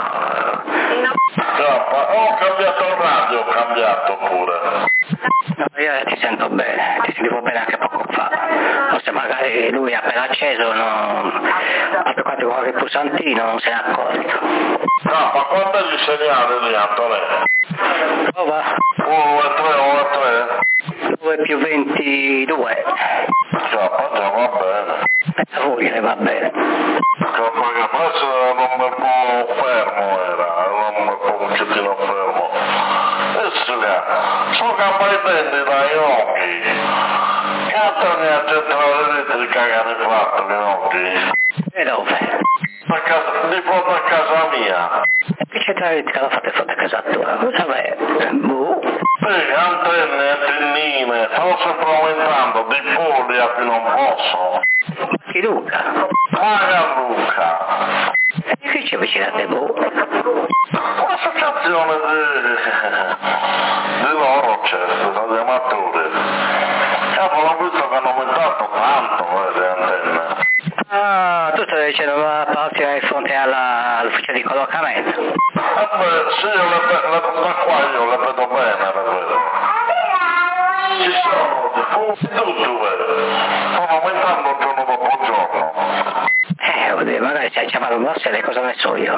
Speaker 3: Ho cambiato il radio, ho cambiato pure.
Speaker 1: No, io ti sento bene, ti sentivo bene anche poco fa. Forse magari lui appena acceso non... ha toccato qualche pulsantino, non se n'è accorto.
Speaker 3: No, ma quanto è il segnale lì, Antonio?
Speaker 1: Prova.
Speaker 3: uno e tre, uno e tre.
Speaker 1: due più ventidue.
Speaker 3: Già, già va bene.
Speaker 1: A voi le va bene.
Speaker 3: Perché presso era un po' fermo, era, era un po' un pochettino fermo. Adesso che sono campati dai occhi. Cantano a centrale elettrica che hanno fatto gli occhi.
Speaker 1: E dove?
Speaker 3: A casa, di fronte a casa mia.
Speaker 1: Che centrale elettrica la fate fronte a casa tua? Vabbè, boh.
Speaker 3: Sì, antenne, antennine, stanno sempre aumentando, di polli a più non posso.
Speaker 1: Ma chi Luca?
Speaker 3: Paga Luca.
Speaker 1: E che c'è vicino a te, boh?
Speaker 3: Un'associazione di... di loro c'è, degli amatori. Capo, l'ho visto che hanno aumentato tanto, eh, le antenne.
Speaker 1: Ah, tu stai dicendo la parte di fronte alla, all'ufficio di collocamento?
Speaker 3: Eh beh, sì, io le, le, da qua io le vedo bene, le vedo. Ci sono di punti dove stanno aumentando giorno dopo giorno.
Speaker 1: Eh, oddio, magari c'è chiamato un boss, cosa ne so io.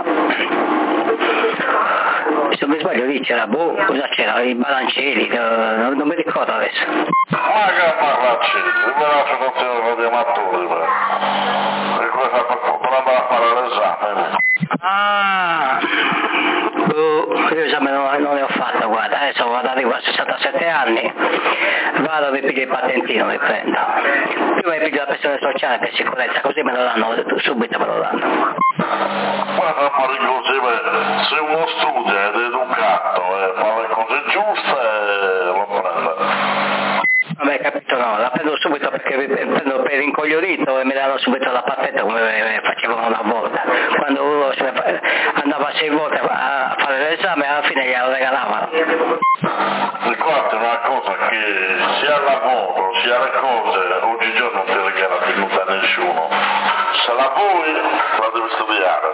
Speaker 1: Se non mi sbaglio lì c'era, boh, cosa c'era, i balancieri, non, non mi ricordo adesso.
Speaker 3: Ma che balancieri, mi l'associazione degli amatori, beh. E questa per andare a fare l'esame.
Speaker 1: Ah, boh, io l'esame non, non ne ho fatto, guarda, adesso vado arrivo a sessantasette anni, vado mi piglio il patentino, mi prendo. Prima mi piglio la pensione sociale per sicurezza, così me lo danno, subito me lo danno.
Speaker 3: Guarda Marico, se uno studia ed è educato e fa le cose giuste, lo prende.
Speaker 1: Vabbè, capito, no, la prendo subito perché mi prendo per incoglionito e mi danno subito la patente come facevano una volta. Quando uno andava sei volte a fare l'esame, alla fine glielo regalavano.
Speaker 3: Ricordi una cosa che sia al lavoro, sia le cose, oggigiorno non ti regala più nulla a nessuno. Se la vuoi, la devi studiare.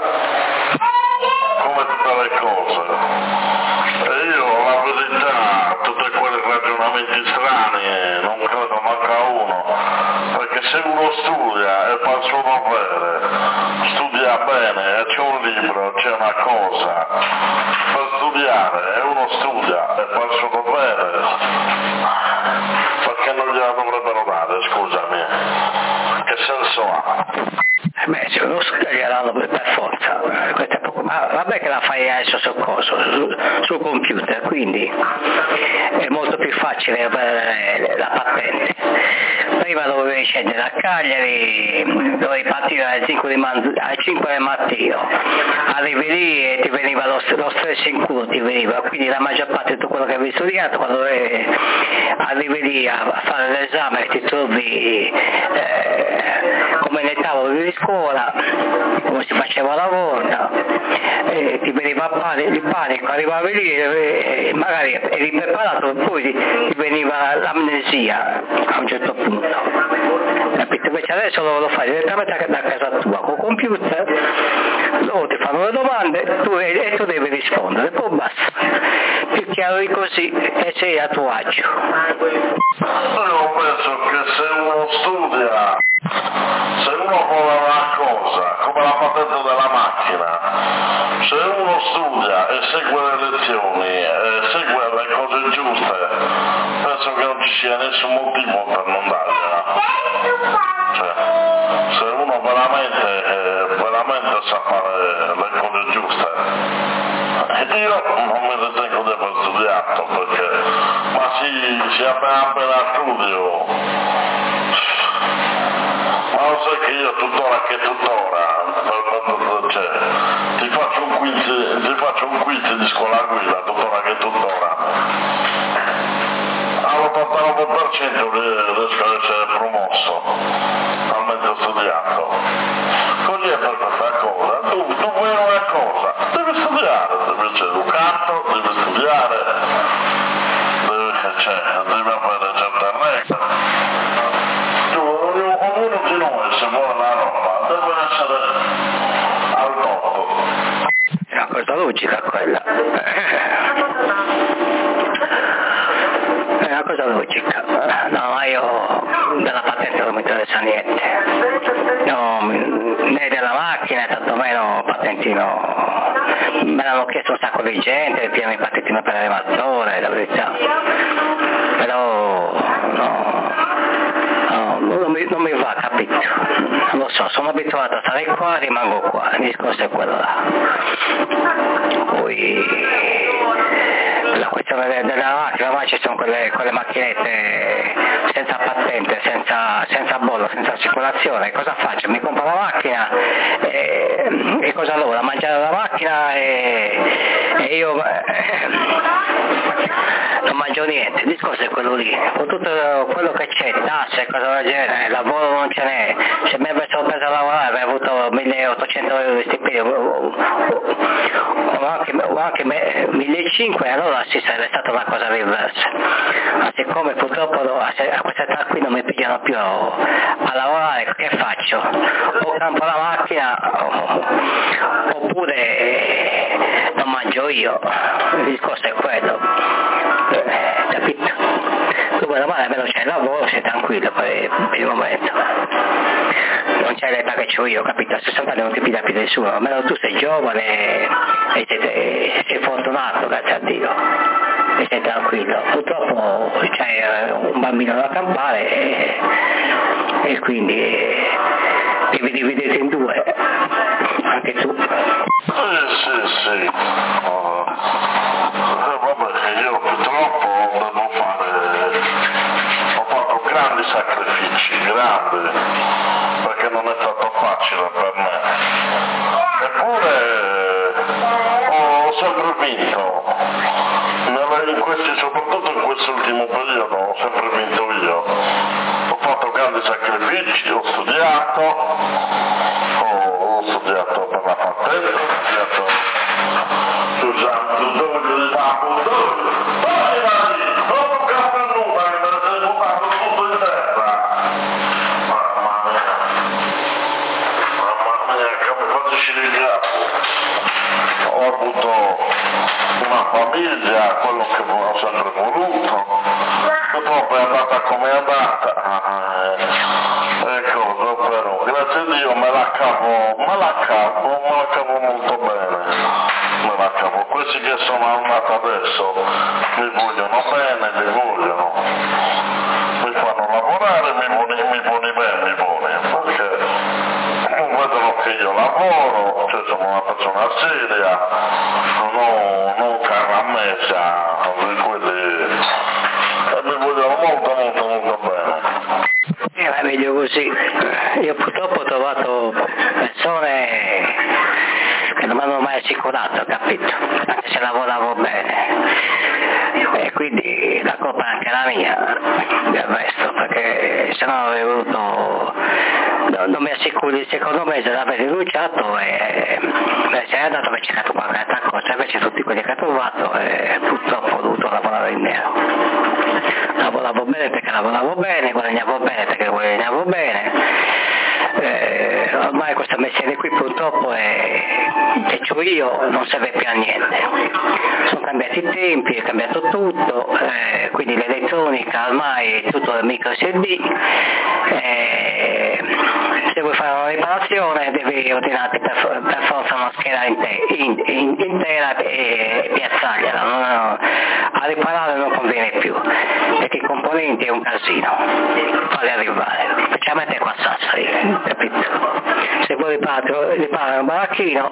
Speaker 3: Come tutte le cose. E io, la verità, tutti quei ragionamenti strani, non credo manca uno. Perché se uno studia e fa il suo dovere, studia bene, e c'è un libro, c'è una cosa, per studiare, e uno studia e fa il suo dovere, perché non gliela dovrebbero dare, scusami? Che senso ha?
Speaker 1: Beh, se uno studia gliela danno per forza, questo è poco. Ma vabbè che la fai adesso sul coso, sul, sul computer, quindi è molto più facile avere la patente. Prima dovevi scendere a Cagliari, dovevi partire alle cinque di, man- alle cinque del mattino, arrivi lì e ti veniva lo, lo stress in culo, ti veniva, quindi la maggior parte di tutto quello che avevi studiato, quando eh, arrivi lì a, a fare l'esame ti trovi eh, come nei tavoli di scuola, come si faceva la volta, eh, ti veniva il panico, arrivavi lì e eh, magari eri preparato e poi ti, ti veniva l'amnesia a un certo punto. Capito? Invece adesso lo, lo fai direttamente da casa tua, con il computer, loro ti fanno le domande tu, e, e tu devi rispondere, poi basta. Più chiaro di così e sei a tuo agio.
Speaker 3: Io penso che se uno studia, se uno vuole una cosa, come la patente della macchina, se uno studia e segue le lezioni e segue le cose giuste, penso che non ci sia nessun motivo per non dargliela. Cioè, se uno veramente, eh, veramente sa fare le cose giuste, io non mi ritengo di aver studiato perché, ma si, si appena appena studio, ma lo sai che io tuttora che tuttora, cioè, ti faccio un quiz, ti faccio un quiz di scuola guida, tuttora che tuttora. All'ottantanove per cento riesco ad essere promosso, talmente ho studiato. Così è per questa cosa, tu, tu vuoi una cosa, devi studiare, devi essere educato, devi studiare, devi, cioè, devi avere certe regole. Tu
Speaker 1: cosa logica quella. È una cosa logica. No, ma io della patente non mi interessa niente. No, né della macchina, tantomeno patentino. Me l'hanno chiesto un sacco di gente, pieno di patentino per l'elevatore, la verità. Però no, no non, mi, non mi va, capito? Non lo so, sono abituato a stare qua, rimango qua, il discorso è quello là. Poi la questione della macchina, ma ci sono quelle, quelle macchinette senza patente, senza, senza bollo, senza assicurazione, cosa faccio? Mi compro la macchina e, e cosa allora? Mangiare la macchina e, e io eh, non mangio niente, il discorso è quello lì, con tutto quello che c'è, tasse, cosa del genere, lavoro non ce n'è, se mi avessero preso a lavorare avrei avuto milleottocento euro di stipendio, o anche, o anche millecinquecento, allora sì sarebbe stata una cosa diversa, ma siccome purtroppo a questa età qui non mi pigliano più a lavorare, che faccio? O campo la macchina oppure non mangio io, il discorso è quello, capito? Tu vuoi lavorare, almeno c'è il lavoro, sei tranquillo per, per il momento, non c'è l'età che ho io, capito? A sessanta anni non ti piglia più nessuno, almeno tu sei giovane e sei, sei fortunato, grazie a Dio, e sei tranquillo. Purtroppo c'è un bambino da campare e, e quindi devi dividerti in due, anche tu.
Speaker 3: Sì, sì, sì. Uh, eh, vabbè, io purtroppo devo fare, ho fatto grandi sacrifici, grandi, perché non è stato facile per me. Eppure ho sempre vinto, in questi, soprattutto in quest'ultimo periodo ho sempre vinto io. Ho fatto grandi sacrifici, ho studiato, ho, ho studiato per la patente, ho studiato usando dove di papo, dove? Dove vai? Non ho capito nulla, mi avete buttato tutto in terra. Mamma mia, mamma mia, che mi fate uscire il capo. Ho avuto una famiglia, quello che ho sempre voluto, purtroppo è andata come è andata, ecco, però grazie a Dio me la cavo, me la cavo, me la cavo molto bene, me la cavo, questi che sono andati adesso mi vogliono bene, mi vogliono, mi fanno lavorare, mi vuoi, mi vuoi bene, mi vuoi, perché vedono che io lavoro, cioè sono una persona seria, non, non caramessa, di quelli che mi vogliono molto molto molto bene.
Speaker 1: Eh, è meglio così. Io purtroppo ho trovato persone che non mi hanno mai assicurato, capito? Anche se lavoravo bene. E quindi la colpa è anche la mia del resto, perché se no avrei voluto, no, non mi assicuri il secondo mese l'avrei rinunciato e beh, se è andato avrei cercato qualche altra cosa, invece tutti quelli che ho trovato e purtroppo ho dovuto lavorare in nero. Lavoravo bene perché lavoravo bene, guadagnavo bene perché guadagnavo bene, eh, ormai questo mestiere qui purtroppo è, che c'ho io non serve più a niente, sono cambiati i tempi, è cambiato tutto, eh, quindi l'elettronica ormai è tutto del micro S D, eh, se vuoi fare una riparazione devi ordinarti per, per forza una scheda inte, in, in, intera e, e piazzargliela, no? A riparare non conviene più, perché i componenti è un casino, farli arrivare, specialmente qua a Sassari, capito? Se vuoi riparare, riparare un baracchino,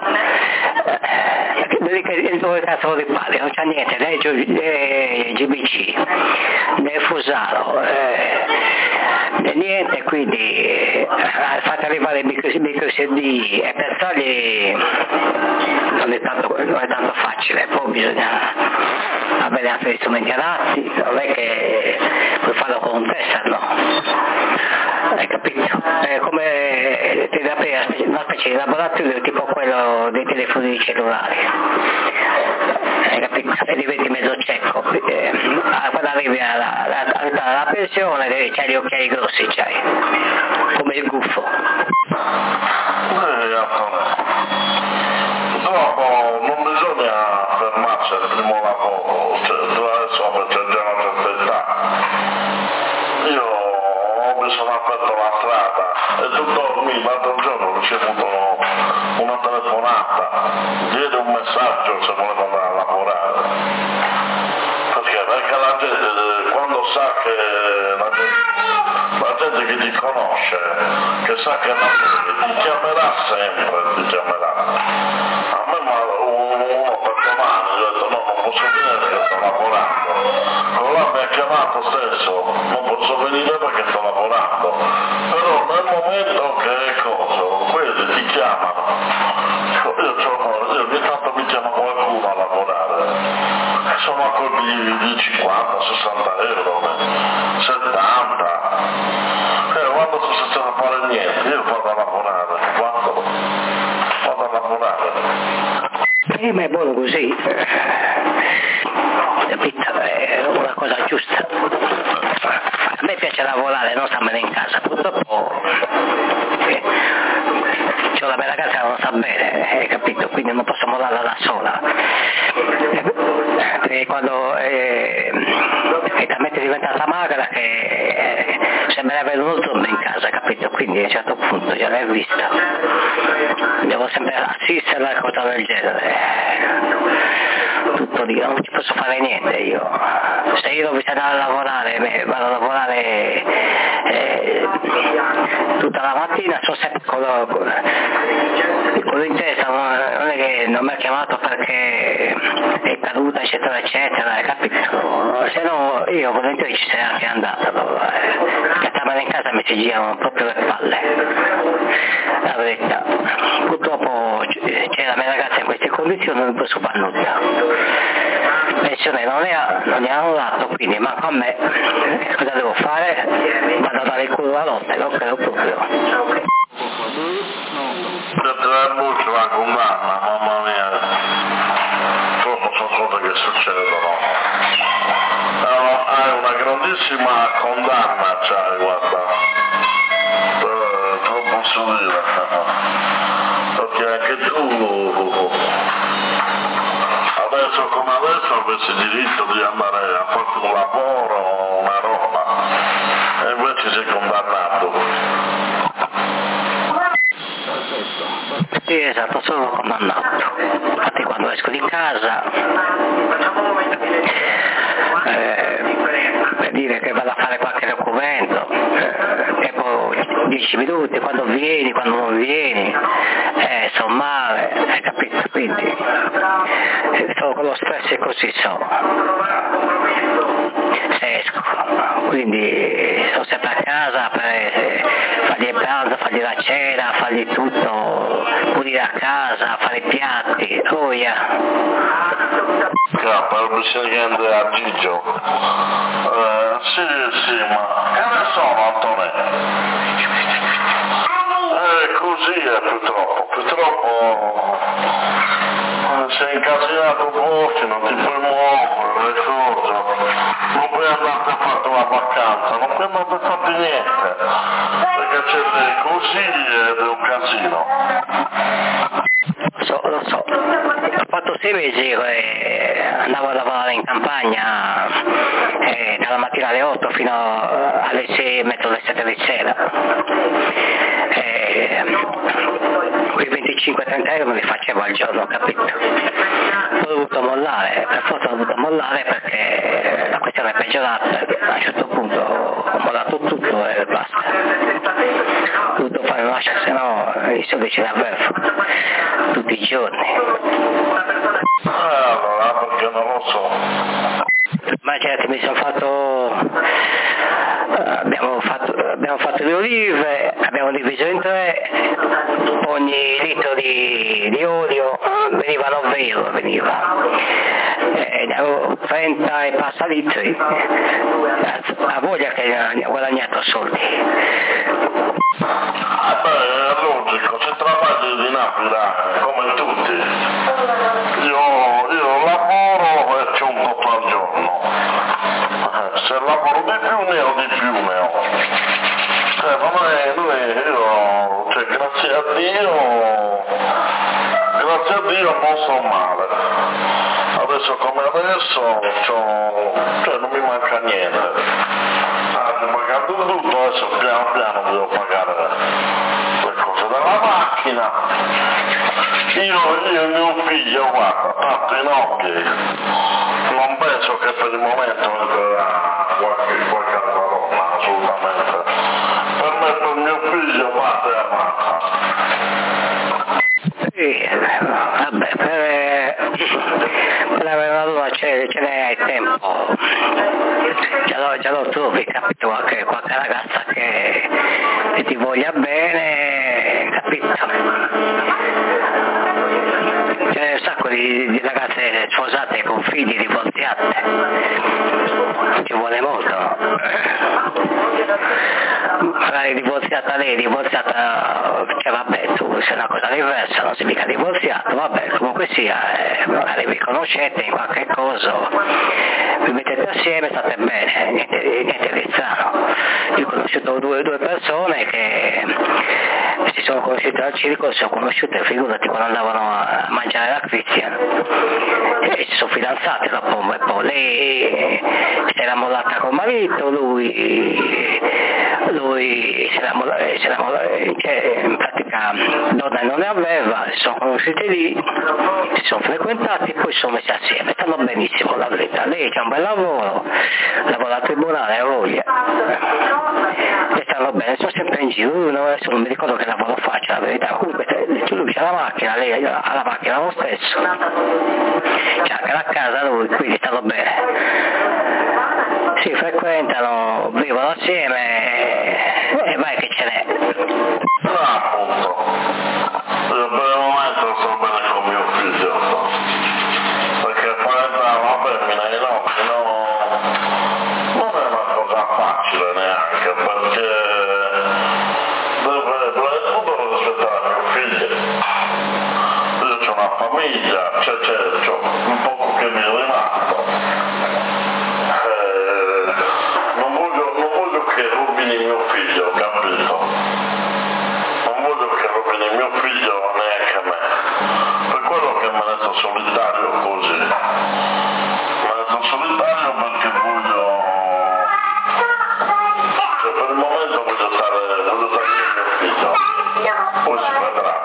Speaker 1: eh, dove cazzo lo ripari? Non c'è niente, né G B C, né Fusaro, eh, né niente, quindi eh, fate arrivare i micro, micro S D e pensargli non è tanto, non è tanto facile, poi bisogna avere altri strumenti adatti, non è che puoi farlo con un tester, no? Hai capito? È come ti dà una specie di laboratorio tipo quello dei telefoni cellulari, hai capito? E diventi mezzo cieco, eh, quando arrivi alla, alla, alla pensione c'hai gli occhiali grossi, c'hai, come il gufo.
Speaker 3: Eh, dopo non bisogna faccia il primo lavoro, cioè, adesso c'è già una certa età. Io mi sono aperto la strada e tu dormi, l'altro giorno ho ricevuto una telefonata, diede un messaggio se volevo andare a lavorare. Perché? Perché la gente, quando sa che la gente, la gente che ti conosce, che sa che ti chiamerà sempre, ti chiamerà. A me uno per domani ho detto no, non posso venire perché sto lavorando. Quello mi ha chiamato stesso, non posso venire perché sto lavorando. Però nel momento che cosa, quelli ti chiamano. Io, io ogni tanto mi chiama qualcuno a lavorare. Sono a colpi di cinquanta, sessanta euro, settanta. E quando sono senza fare niente, io vado a lavorare. Quando vado a lavorare.
Speaker 1: Eh, ma è buono così. Capito? È una cosa giusta. A me piace lavorare, non starmene in casa. Purtroppo eh, c'ho la mia ragazza che non sta bene, eh, capito? Quindi non posso mollarla da sola. E quando eh, è talmente diventata magra che eh, sembra avere uno zombie in casa, capito? Quindi a un certo punto già l'hai vista. Devo sempre assisterla e cose del genere. Tutto lì, non ci posso fare niente io. Se io dovessi andare a lavorare, beh, vado a lavorare eh, tutta la mattina, sono sempre con lo in testa, non è che non mi ha chiamato perché è caduta eccetera eccetera, capito? Se no io volentieri ci sarei anche andata, perché starmene in casa mi si girano proprio le palle, la verità. Purtroppo c'è la mia ragazza in queste condizioni, non posso fare nulla. Pensione non ne ha, non ne hanno dato, quindi manco a me, cosa devo fare? Vado a dare il culo la notte, non credo proprio.
Speaker 3: Per tre bucce la condanna, mamma mia, purtroppo sono cose che succedono. Hai una grandissima condanna, c'hai, guarda, eh, te lo posso dire, perché anche tu adesso come adesso avresti diritto di andare a farti un lavoro, una roba, e invece sei condannato.
Speaker 1: Sì, esatto, sono condannato. Infatti quando esco di casa eh, per dire che vado a fare qualche documento eh, tempo dieci minuti, quando vieni, quando non vieni, eh, sono male, hai capito? Quindi eh, sono con lo stress e così sono. Se esco, quindi sono sempre a casa per eh, fargli il pranzo, fargli la cena, fargli tutto, pulire a casa, fare i piatti, oh yeah.
Speaker 3: Cappa, bisogna andare a Gigio. Eh, sì, sì, ma che ne sono, Antonello? Eh, così è purtroppo, purtroppo eh, sei incasinato fuori, non ti puoi muovere, le cose, non puoi andare a fare una vacanza, non puoi andare a fare niente, perché c'è dei consigli ed è un casino.
Speaker 1: Lo so, lo so. Ho fatto sei mesi e andavo a lavorare in campagna eh, dalla mattina alle otto fino alle sei e mezzo, alle sette di sera. Eh, quei venticinque trenta euro me li facevo al giorno, capito? Ho dovuto mollare, per forza ho dovuto mollare perché la questione è peggiorata, a un certo punto ho mollato tutto e basta. Ho dovuto fare una lascia, se no i soldi ce li avevo tutti i giorni.
Speaker 3: Eh, allora, perché non lo so.
Speaker 1: Immaginate, mi sono fatto, abbiamo fatto, abbiamo fatto le olive, abbiamo diviso in tre, ogni litro di, di olio veniva nove euro, veniva, e ne avevo trenta e passa litri, a voglia che ne ho guadagnato soldi.
Speaker 3: Beh, è logico, se travagli di Napoli, come tutti, io, io lavoro e c'ho un po' al giorno, se lavoro di più ne ho di più ne ho, eh, ma noi, noi io, cioè grazie a Dio, grazie a Dio non sto male, adesso adesso come adesso c'ho, cioè non mi manca niente, ah, ho pagato tutto, adesso piano piano devo pagare le cose della macchina, io, io e mio figlio, guarda, tanto in occhi, non penso che per il momento entrerà qualche, qualche altra donna, assolutamente, per me, per mio figlio, parte e ammazza.
Speaker 1: Sì, vabbè, per, per la luna ce, ce ne hai tempo, già lo, già lo trovi, capito? Qualche, qualche ragazza che, che ti voglia bene, capito? C'è un sacco di, di ragazze sposate con figli divorziate, ci vuole molto, no? Magari divorziata lei, divorziata, cioè vabbè, tu sei una cosa diversa, non sei mica divorziato, vabbè, comunque sia, eh, magari vi conoscete in qualche cosa, vi mettete assieme, state bene, niente, niente di strano. Io ho conosciuto due, due persone che si sono conosciute al circo, si sono conosciute, figurati, quando andavano a mangiare la Christian, e si sono fidanzate dopo un bel po', lei si era mollata col marito, lui lui si era mollata, si era mollata, cioè, in pratica donna non ne aveva, si sono conosciuti lì, si sono frequentati, poi si sono messi assieme, stanno benissimo, la verità, lei c'ha un bel lavoro, lavora al tribunale, ha voglia, e stanno bene, sono sempre in giro, no? Adesso non mi ricordo che lavoro faccia, la verità, comunque lui c'ha la macchina, lei ha la macchina lo stesso, c'ha anche la casa lui, quindi stanno bene, si frequentano, vivono assieme e vai che ce n'è.
Speaker 3: No, appunto, io per il momento sto bene con mio figlio, perché parentare una femmina in occhi no, non è una cosa facile neanche, perché deve, prima di tutto devo rispettare mio figlio, io ho una famiglia, c'è, c'è, c'ho un poco che mi è rimasto. Che rubini mio figlio, capito? Non voglio che rubini mio figlio neanche me. Per quello che me ne sto solitario così. Me ne sto solitario perché voglio. Cioè per il momento voglio stare, voglio stare con mio figlio. Poi si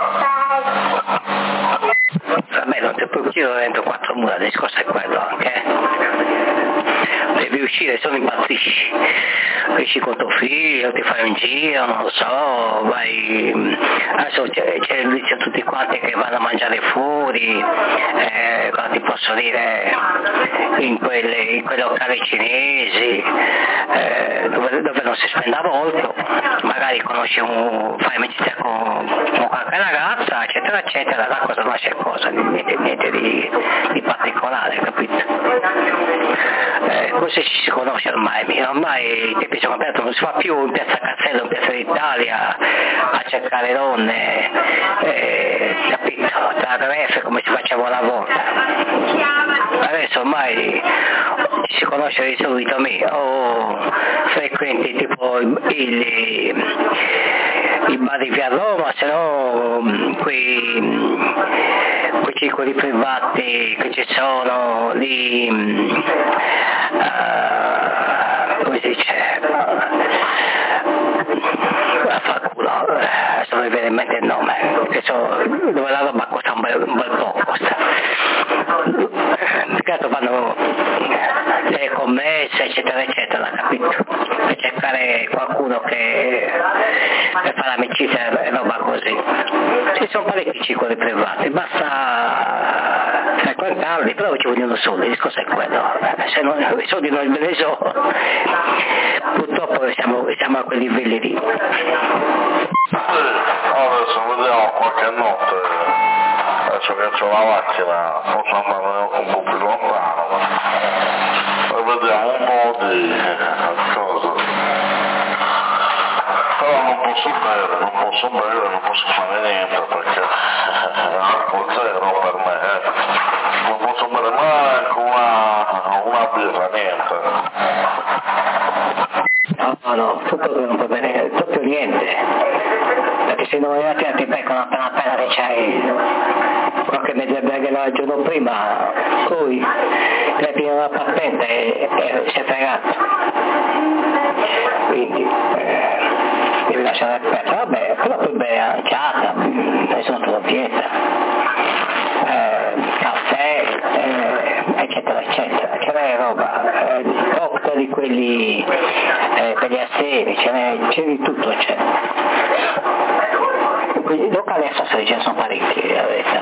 Speaker 3: vedrà.
Speaker 1: Vabbè, non ti puoi uscire dentro quattro mura, il discorso è quello anche. Devi uscire, se no impazzisci, esci con tuo figlio, ti fai un giro, non lo so, vai, adesso c'è, c'è il vizio tutti quanti che vanno a mangiare fuori, eh, cosa ti posso dire, in quelle, in quei locali cinesi, eh, dove, dove non si spende molto, magari conosci un, fai amicizia con, con qualche ragazza, eccetera, eccetera, da cosa nasce cosa, niente, niente di, di particolare, capito? Eh, così ci si conosce ormai, ormai i tempi sono aperti, non si fa più in piazza Cazzello, in piazza d'Italia a cercare donne, eh, capito, tra grefe come si faceva una volta. Adesso ormai ci si conosce di solito o frequenti tipo il, il, i bar di via Roma, se no quei, quei circoli privati che ci sono lì, uh, come si dice, a fa culo, adesso non mi viene in mente il nome, che so, dove la roba costa un bel, un bel po', costa. Perché fanno le commesse, eccetera, eccetera, capito? Per cercare qualcuno che per fare amicizia e roba così. Ci sono parecchi circoli privati, basta frequentarli, però ci vogliono soldi, il discorso è quello. Se non, i soldi non me ne so, purtroppo siamo, siamo a quei livelli lì.
Speaker 3: Sì, adesso vediamo qualche notte, adesso che ho la macchina, forse andare un po' più lontano, e vediamo un po' di cosa. Però non posso bere, non posso bere, non posso fare niente perché alcol zero per me, eh. Non posso bere manco una, una birra, niente.
Speaker 1: No, no, tutto non può bene, proprio niente, perché se non ti, ti beccano appena appena che c'hai qualche mezza berghera il giorno prima, lui le piena la patente e, e si è fregato. Quindi eh, devi lasciare aperto, vabbè, però poi bere anciata, nessuno te lo vieta, eh, caffè, eh, eccetera eccetera, ce n'è roba, eh, cocktail quelli eh, per gli asseri, ce n'è, c'è di tutto, c'è. Quindi locali assessori ce ne sono parecchi, la verità,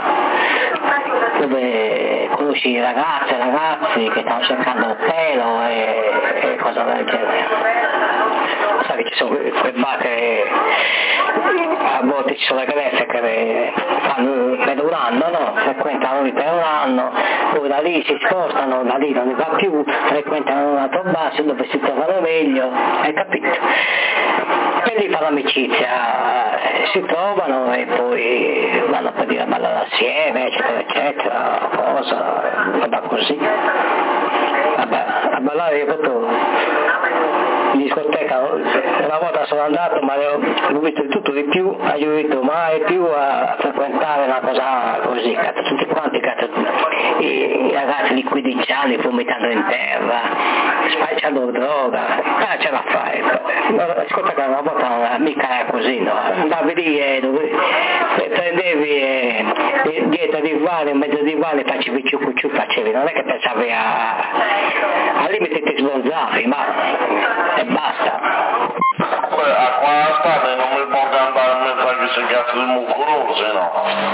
Speaker 1: dove conosci ragazze e ragazzi che stanno cercando il pelo e, e cose del genere. Sai che ci sono quei bar che a volte ci sono le greffe che fanno per un anno, no? Frequentano lì per un anno, poi da lì si spostano, da lì non ne va più, frequentano un altro bar dove si trovano meglio, hai capito? E lì fanno amicizia, si trovano e poi vanno per dire a ballare assieme, eccetera eccetera, cosa, roba così. Vabbè, a ballare io proprio in discoteca, una volta sono andato ma ho visto di tutto di più, ho detto mai più a frequentare una cosa così, cazzo, tutti quanti, cazzo, i, i ragazzi liquidicciani, vomitando in terra, spacciando droga, ah, ce la fai, ascolta che una volta non mica era così, no? Andavi lì e dove, prendevi e, e dietro di vale, in mezzo di vale facevi ciuccu ciuccu, facevi, non è che pensavi a, al limite ti sbronzavi, ma e basta.
Speaker 3: Beh, a quaranta anni non mi può andare a mettere questi cazzo di mucolosi, no?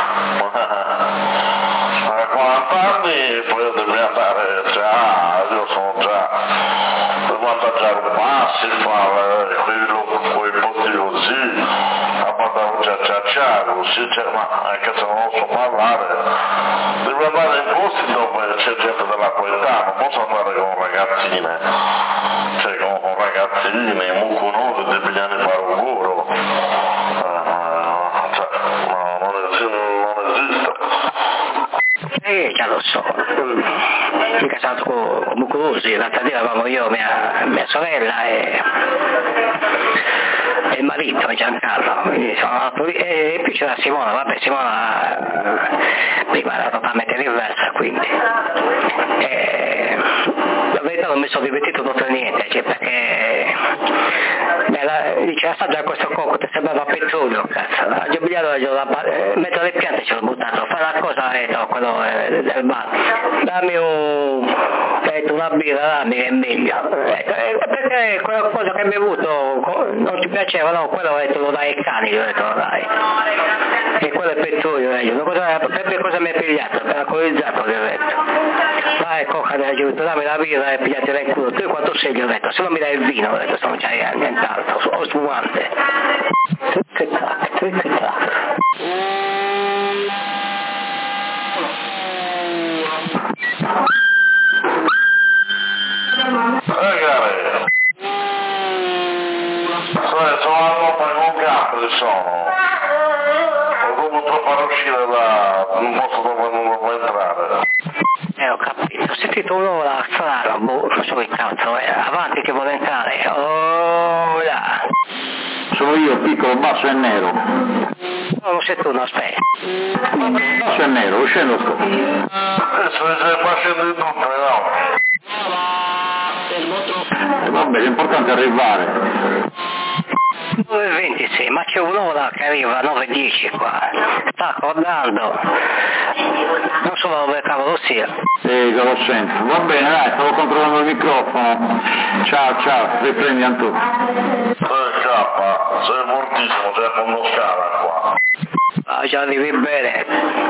Speaker 3: A quaranta anni poi devi andare già, io sono già, devo andare già a passi, fare quei botti così, a mandare già ciao ciao, così, ma è che se non so parlare, devi andare in posti dove c'è gente della tua età, non posso andare con ragazzine, cioè con, con ragazzine, muconosi, di pigliare per auguro, uh, cioè, no, non, esiste, non esiste.
Speaker 1: Eh, già lo so, mica stato con mucosi, l'altra sera eravamo io, mia, mia sorella e, e il marito Giancarlo, quindi sono, e, e più c'era Simona, vabbè Simona prima era totalmente diversa, quindi e, la verità non mi sono divertito tutto e niente, cioè perché beh, dice assaggia questo cocco, ti sembrava petrolio, cazzo, a giubigliato in mezzo alle piante ce l'ho buttato, fai una cosa e no, quello è del bar, dammi un, detto, una birra, dammi che è meglio, eh, perché quella cosa che mi hai avuto non ti piaceva, no, quello ho detto lo dai ai cani, ho detto lo dai, e quello è petrolio, eh, cosa, per cosa mi hai pigliato, per alcolizzato, gli ho detto. Vai cocca della giunta, dammi la birra e pigliatela in culo, tu quanto sei, gli ho detto, se non mi dai il vino, ho detto, se non c'hai nient'altro, ho spumante. Che track, che track.
Speaker 3: Ragazzi, sono andato per un gatto, sono. Ho dovuto far uscire da un posto dove non devo entrare.
Speaker 1: Eh, ho capito, ho sentito un'ora strana, boh, non so che cazzo, eh. Avanti che vuole entrare, oh là.
Speaker 2: Sono io, piccolo, basso e nero.
Speaker 1: No, non sei tu, no, aspetta.
Speaker 2: Basso e nero, uscendo sto.
Speaker 3: Adesso mi stai facendo di tutto, no?
Speaker 2: Eh, vabbè, l'importante è arrivare.
Speaker 1: nove e ventisei, ma c'è un'ora che arriva a nove e dieci qua, sta accordando, non so dove cavolo sia.
Speaker 2: Sì, che lo sento. Va bene, dai, stavo controllando il microfono. Ciao, ciao, riprendi Antonio.
Speaker 3: Eh, cappa, sei fortissimo, sei con uno scala qua.
Speaker 1: Ah, già arrivi bene.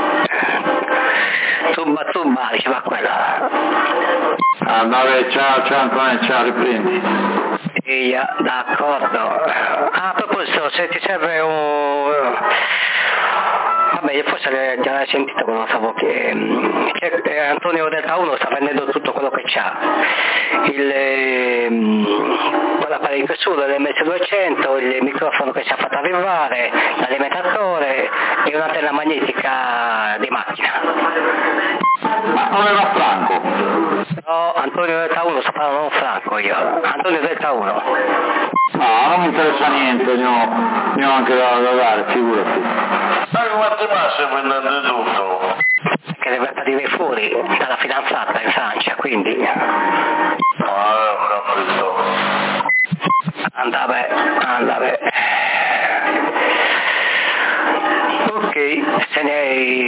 Speaker 1: Zumba zumba, diceva quella.
Speaker 2: Ah, vabbè, ciao, ciao Antonio, ciao, riprendi.
Speaker 1: Iya, d'accordo. Ah, a proposito, se ti serve un... Vabbè, forse già l'hai sentito quando stavo che, che Antonio Delta uno sta vendendo tutto quello che c'ha. Il quell'apparecchio per solo, l'M S duecento, il microfono che ci ha fatto arrivare, l'alimentatore e un'antenna magnetica di macchina.
Speaker 2: Ma non era Franco?
Speaker 1: No, Antonio Delta uno, sto parlando non Franco io. Antonio Delta uno.
Speaker 2: No, non mi interessa niente, ne ho, ne ho anche da, da dare, figurati.
Speaker 3: Ma quanti massi vendendo tutto?
Speaker 1: fuori dalla fidanzata in Francia, quindi andava, andava. Ok, se ne hai